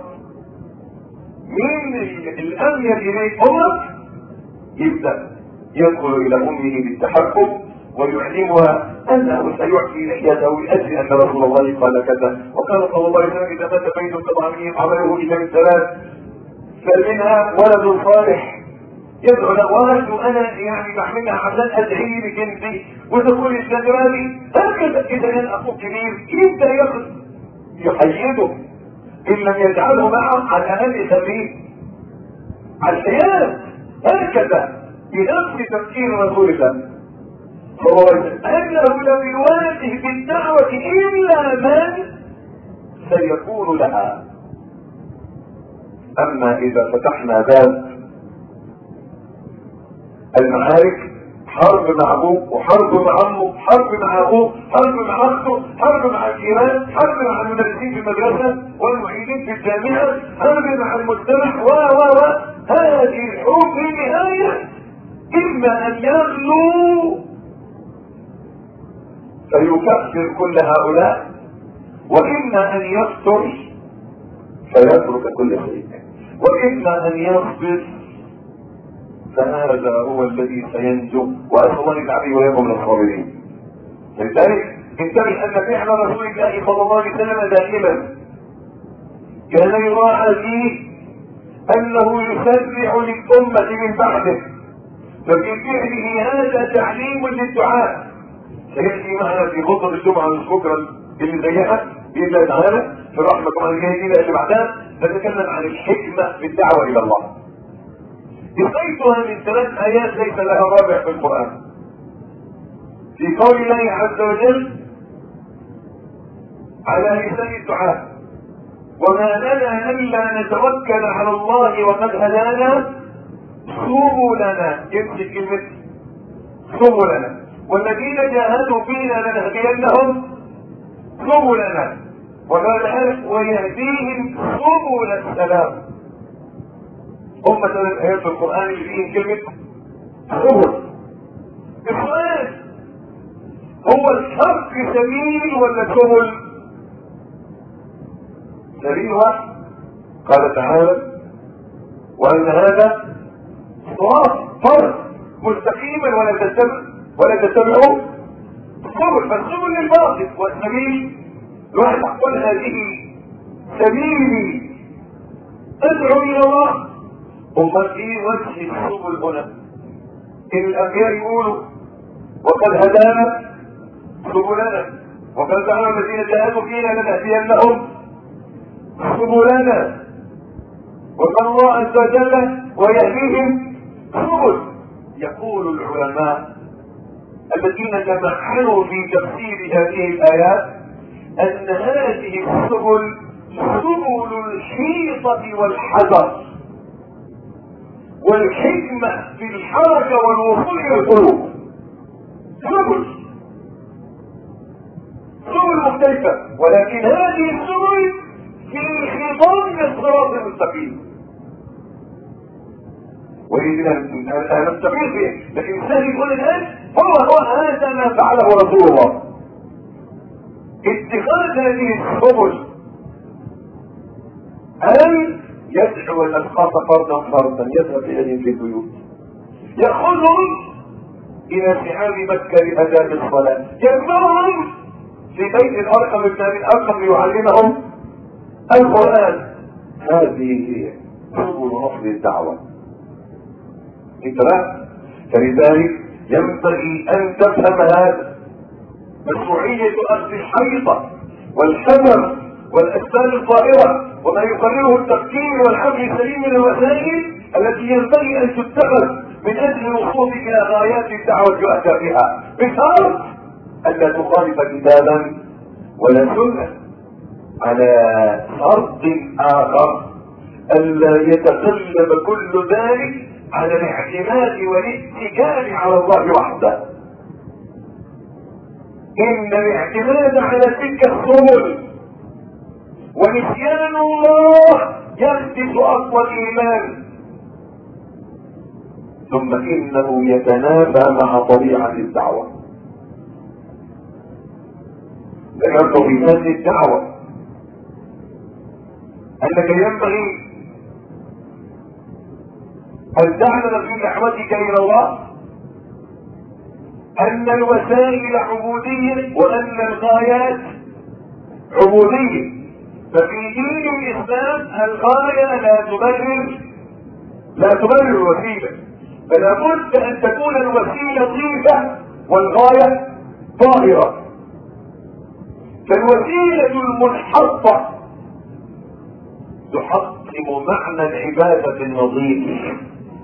Speaker 1: من الامير اليه امك، يبدأ يدخل الى امه بالتحكم ويعلمها انه سيعطي لحيته لاجل ان رسول الله قال كذا، وقال صلى الله عليه وسلم اذا مات بيت طبعا به عمله الا من ثلاث، فمنها ولد صالح يدعو له، وارجو انا يعني بحملها عشان ادعي لك انت وتقول الجدراني هكذا. اذا كان اخوك كبير يبدا ياخذ يحيده ان لم يجعله معه على الاقل يسميه على الحياه، هكذا بنفس تفكير رسول الله صلى الله عليه وسلم، انه لم يواجه بالدعوه الا من سيكون لها. اما اذا فتحنا باب المعارك، حرب مع ابوه وحرب مع امه، حرب مع ابوه، حرب مع اخته، حرب مع الجيران، حرب مع المدرسين في المدرسه والمعيدين في الجامعه، حرب مع المجتمع و و و هذه الحروب في النهايه اما ان يغلو فيكفر كل هؤلاء، واما ان يستر فيترك كل شيء، واما ان يصبر فهذا هو الذي سينجو، واسال الله يجعلني واياكم من الصابرين. لذلك انتبه ان فعل رسول الله صلى الله عليه وسلم دائما كان يراعى فيه انه يسرع للامه من بعده، ففي فعله هذا تعليم للدعاء. سياتي معنا في خطبه الجمعه من بكره اللي زيها باذن الله تعالى في الرحمه طبعا الجايه دي اللي بعدها نتكلم عن الحكمه في الدعوه الى الله. بقيتها من ثلاث ايات ليس لها رابع في القرآن، في قول الله عز وجل على لسان الدعاء: وما لنا الا نتوكل على الله وقد هدانا سبلنا، يمسك كلمة سبلنا، والذين جاهدوا فينا لنهدينهم سبلنا، وقال ويهديهم سبل السلام. هم ثلاث ايات في القرآن اللي فيهم كلمة سبل. السؤال هو الحق سبيل ولا سبل؟ سبيل واحد، قال تعالى: وان هذا صراط فرض مستقيما ولا تتبع ولا تتبعوا سبل، فالسبل للباطل والسبيل الواحد. قل هذه سبيلي ادعو الى الله. امال ايه وجه السبل هنا؟ إن الأنبياء يقولوا وقد هدانا سبلنا وقد زعم الذين جاهدوا فينا لنهدينهم سبلنا وقال الله عز وجل ويهديهم سبل. يقول العلماء الذين تمحنوا في تفسير هذه الآيات أن هذه السبل سبل الحيطة والحذر والحكمة في الحركة والوصول إلى القلوب. سبل سبل مختلفة، ولكن هذه السبل في خضم الصراط المستقيم. وإذا نستقيم فيه، لكن الإنسان يقول الآن هو هو هذا ما فعله رسول الله. اتخاذ هذه السبل أن يدعو الأشخاص فردا فردا يذهب إليهم في البيوت، يأخذهم إلى شعاب مكة لأداء الصلاة، يجمعهم في بيت الأرقم ابن أبي الأرقم ليعلمهم القرآن. هذه هي سبل نصر الدعوة. انتبه. فلذلك ينبغي أن تفهم هذا مشروعية أخذ الحيطة والحذر والأسباب الظاهرة وما يقرره التفكير والحمل السليم من الوسائل التي ينبغي أن تتخذ من أجل الوصول إلى غايات الدعوة وأهدافها، بشرط ألا تخالف كتابا ولا سنة، على شرط آخر ألا يتغلب كل ذلك على الاعتماد والاتكال على الله وحده. إن الاعتماد على تلك السبل ونسيان الله يهدف أصل الإيمان، ثم إنه يتنافى مع طبيعة الدعوة. ذكرت في هذه الدعوة أنك ينبغي أن تعلم في دعوتك إلى الله أن الوسائل عبودية وأن الغايات عبودية. ففي دين الإسلام الغاية لا تبرر لا تبرر الوسيلة، فلا بد أن تكون الوسيلة ضيفة والغاية طاهرة. فالوسيلة المنحطة تحطم معنى العبادة النظيف.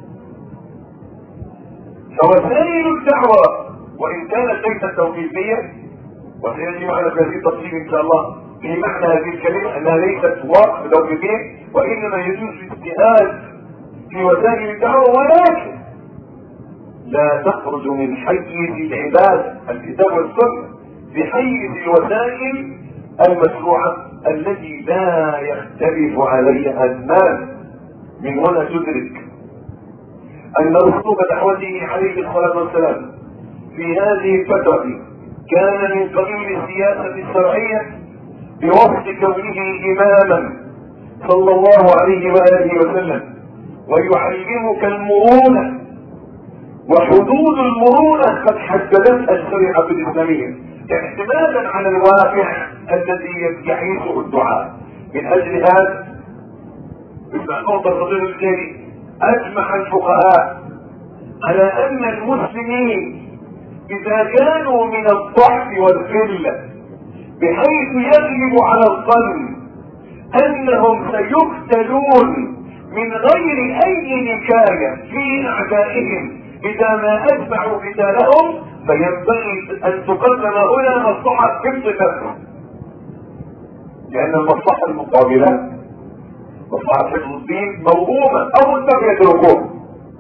Speaker 1: فوسائل الدعوة وإن كانت ليست توقيفية، وسيجي معنا في هذه التفصيل إن شاء الله في معنى هذه الكلمة أنها ليست وقف توقيفية، وإنما يجوز الاجتهاد في وسائل الدعوة، ولكن لا تخرج من حيز العبادة الكتاب والسنة في حيز الوسائل المشروعة التي لا يختلف عليها الناس. من هنا تدرك أن أسلوب دعوته عليه الصلاة والسلام في هذه الفترة كان من قبيل السياسة الشرعية بوصف كونه إماما صلى الله عليه وآله وسلم، ويعلمك المرونة وحدود المرونة قد حددتها الشريعة الإسلامية اعتمادا على الواقع الذي يعيشه الدعاء. من أجل هذا اسمع النقطة الخطيرة الثانية، أجمع الفقهاء على أن المسلمين إذا كانوا من الضعف والقلة بحيث يغلب على الظن أنهم سيقتلون من غير أي نكاية في أعدائهم إذا ما أتبعوا قتالهم، فينبغي أن تقدم هنا مصلحة حفظ النفس، لأن المصلحة المقابلة مصلحة حفظ الدين موهومة أو منتفية الركوب.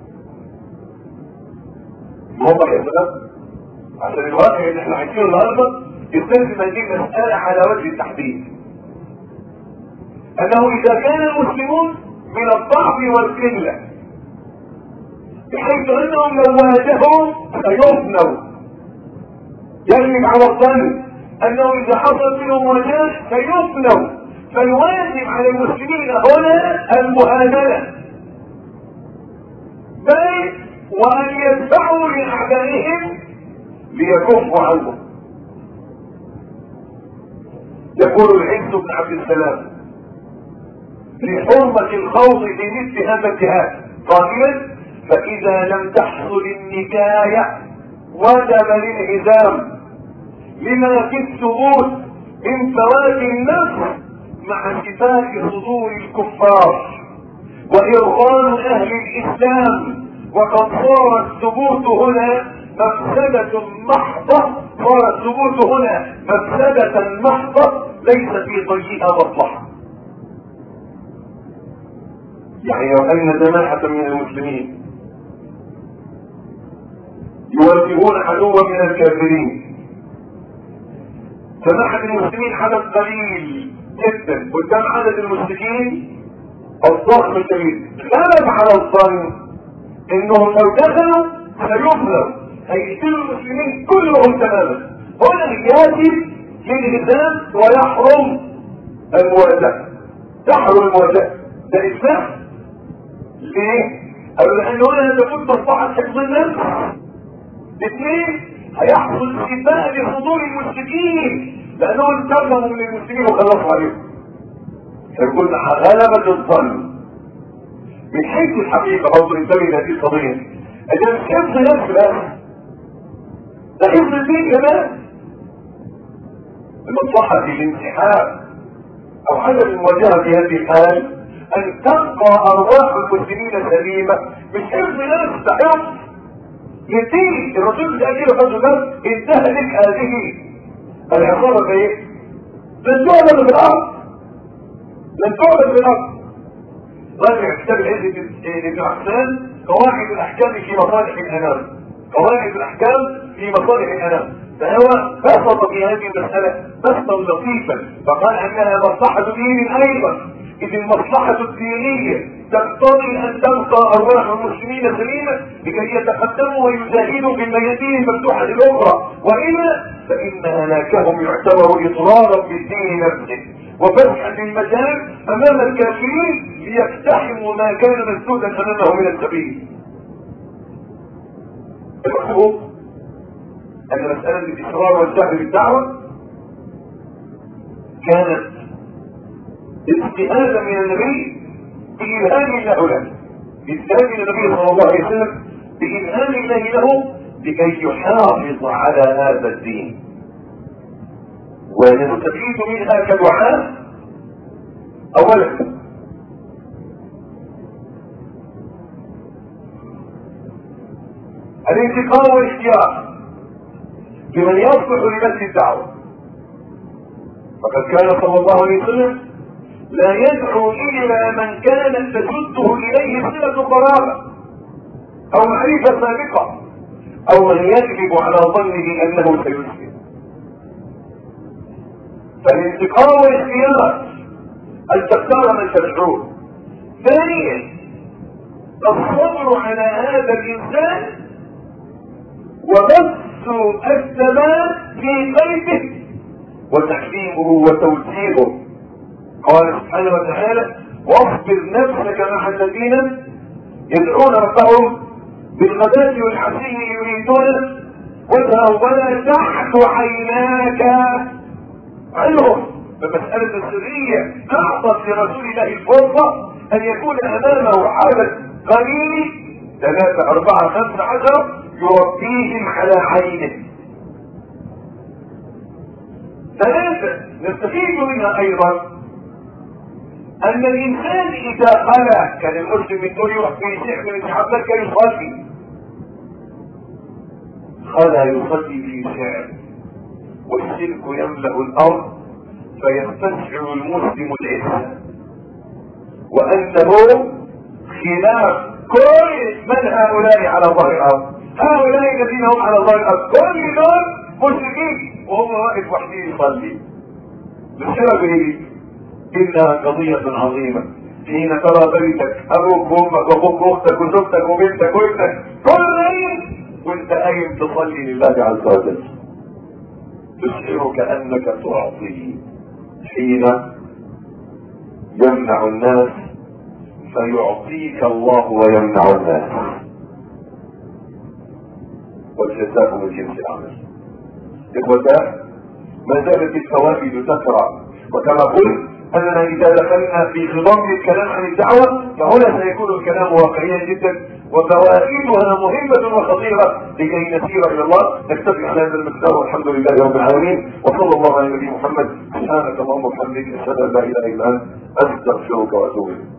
Speaker 1: موضح يا سلام، عشان الواقع اللي احنا عايشينه النهارده يستلزم هذه المسألة على وجه التحديد، أنه إذا كان المسلمون من الضعف والقلة بحيث أنهم لو واجهوا سيفنوا، يغلب على الظن أنه إذا حصل منهم مواجهة سيفنوا، فالواجب على المسلمين هنا المهادنة، بل وأن يدفعوا لأعدائهم ليكفوا عنهم. يقول العز بن عبد السلام لحرمة الخوض في مثل هذا الجهاد قائلا: فإذا لم تحصل النكاية وجب الانهزام لما في الثبوت من فوات النفس مع شفاء صدور الكفار وإرغام أهل الإسلام. وقد صار الثبوت هنا مفسدة محضة، صار الثبوت هنا مفسدة محضة ليس في طيها مصلحة. يعني لو أن جماعة من المسلمين يواجهون عدوا من الكافرين، جماعة المسلمين عدد قليل جدا قدام عدد المسلمين الضخم الكبير، غلب على الظن انهم لو دخلوا سيظلم، هيقتلوا المسلمين كلهم تماما. هنا يجب الانهزام ويحرم المواجهة، تحرم المواجهة. ده إسلام. ليه؟ قالوا لأنه هنا تكون مصلحة حفظ النفس. اثنين، هيحصل شفاء لصدور المسلمين لأنهم انتقموا من المسلمين وخلصوا عليهم، فيكون غلبة الظن. من حيث الحقيقة برضه انتبه لهذه القضية، إذا مش حفظ نفس بس، ده حفظ الدين كمان. المصلحة في الانسحاب أو عدم المواجهة في هذه الحال أن تبقى أرواح المسلمين سليمة، مش حفظ نفس، ده حفظ للدين. الرسول الأخير قد قال انتهى لك هذه العصابة بايه؟ لن تعبد في الأرض، لن تعبد في الأرض. راجع كتاب العز ابن عسان قواعد الأحكام في مصالح الأنام، قواعد الأحكام في مصالح الأنام، فهو بسط في هذه المسألة بسطا لطيفا، فقال أنها مصلحة دين أيضا، إذ المصلحة الدينية تقتضي أن تبقى أرواح المسلمين سليمة لكي يتقدموا ويجاهدوا في الميادين المفتوحة الأخرى، وإلا فإن هلاكهم يعتبر إضرارا بالدين نفسه وفتحا للمجال أمام الكافرين ليقتحموا ما كان مسدودا أمامه من السبيل. المحبوب أن مسألة الإصرار والجهل بالدعوة كانت اجتهادا من النبي بإلهام الله له، بإلهام النبي صلى الله عليه وسلم بإلهام الله له لكي يحافظ على هذا الدين. ونستفيد منها كدعاء أولا الانتقام والاختيار لمن يصلح لنفس الدعوة، فقد كان صلى الله عليه وسلم لا يدعو إلا من كانت تشده إليه صلة قرابة أو معرفة سابقة أو من يغلب على ظنه أنه سيسلم. فالانتقام والاختيار أن تختار من تدعوه. ثانيا الصبر على هذا الإنسان وبث الثبات في قلبه وتحليمه وتوجيهه. قال سبحانه وتعالى واصبر نفسك مع الذين يدعون ربهم بالغداة والعشي يريدون وجهه ولا تعد عيناك عنهم. فمسألة السرية أعطت لرسول الله الفرصة أن يكون أمامه عدد قليل ثلاثة أربعة خمسة عشر يربيهم على عينه. ثلاثة نستفيد منها أيضا أن الإنسان إذا خلى، كان المسلم من دون يروح في شيء من الحفلات كان يصلي، خلى يصلي في شعر والشرك يملأ الأرض فيستشعر المسلم الإسلام وأنه خلاف كل من هؤلاء على ظهر الأرض. هؤلاء الذين هم على ظهر الأرض كل دول مشركين وهم واقف وحدين يصلي. بسبب ايه؟ انها قضية عظيمة. حين ترى بيتك ابوك وامك وابوك واختك وزوجتك وبنتك وابنك كل نايم وانت قايم تصلي لله عز وجل، تشعرك انك تعطي. حين يمنع الناس فيعطيك الله ويمنع الناس، والجزاء من جنس العمل. إخوة ما زالت الفوائد تكرر، وكما قلت اننا اذا دخلنا في خضم الكلام عن الدعوة فهنا سيكون الكلام واقعيا جدا وفوائدها مهمة وخطيرة لكي نسير الى الله. نكتفي على هذا المقدار والحمد لله رب العالمين، وصلى الله على نبينا محمد. سبحانك اللهم وبحمدك اشهد ان لا اله الا انت استغفرك واتوب اليك.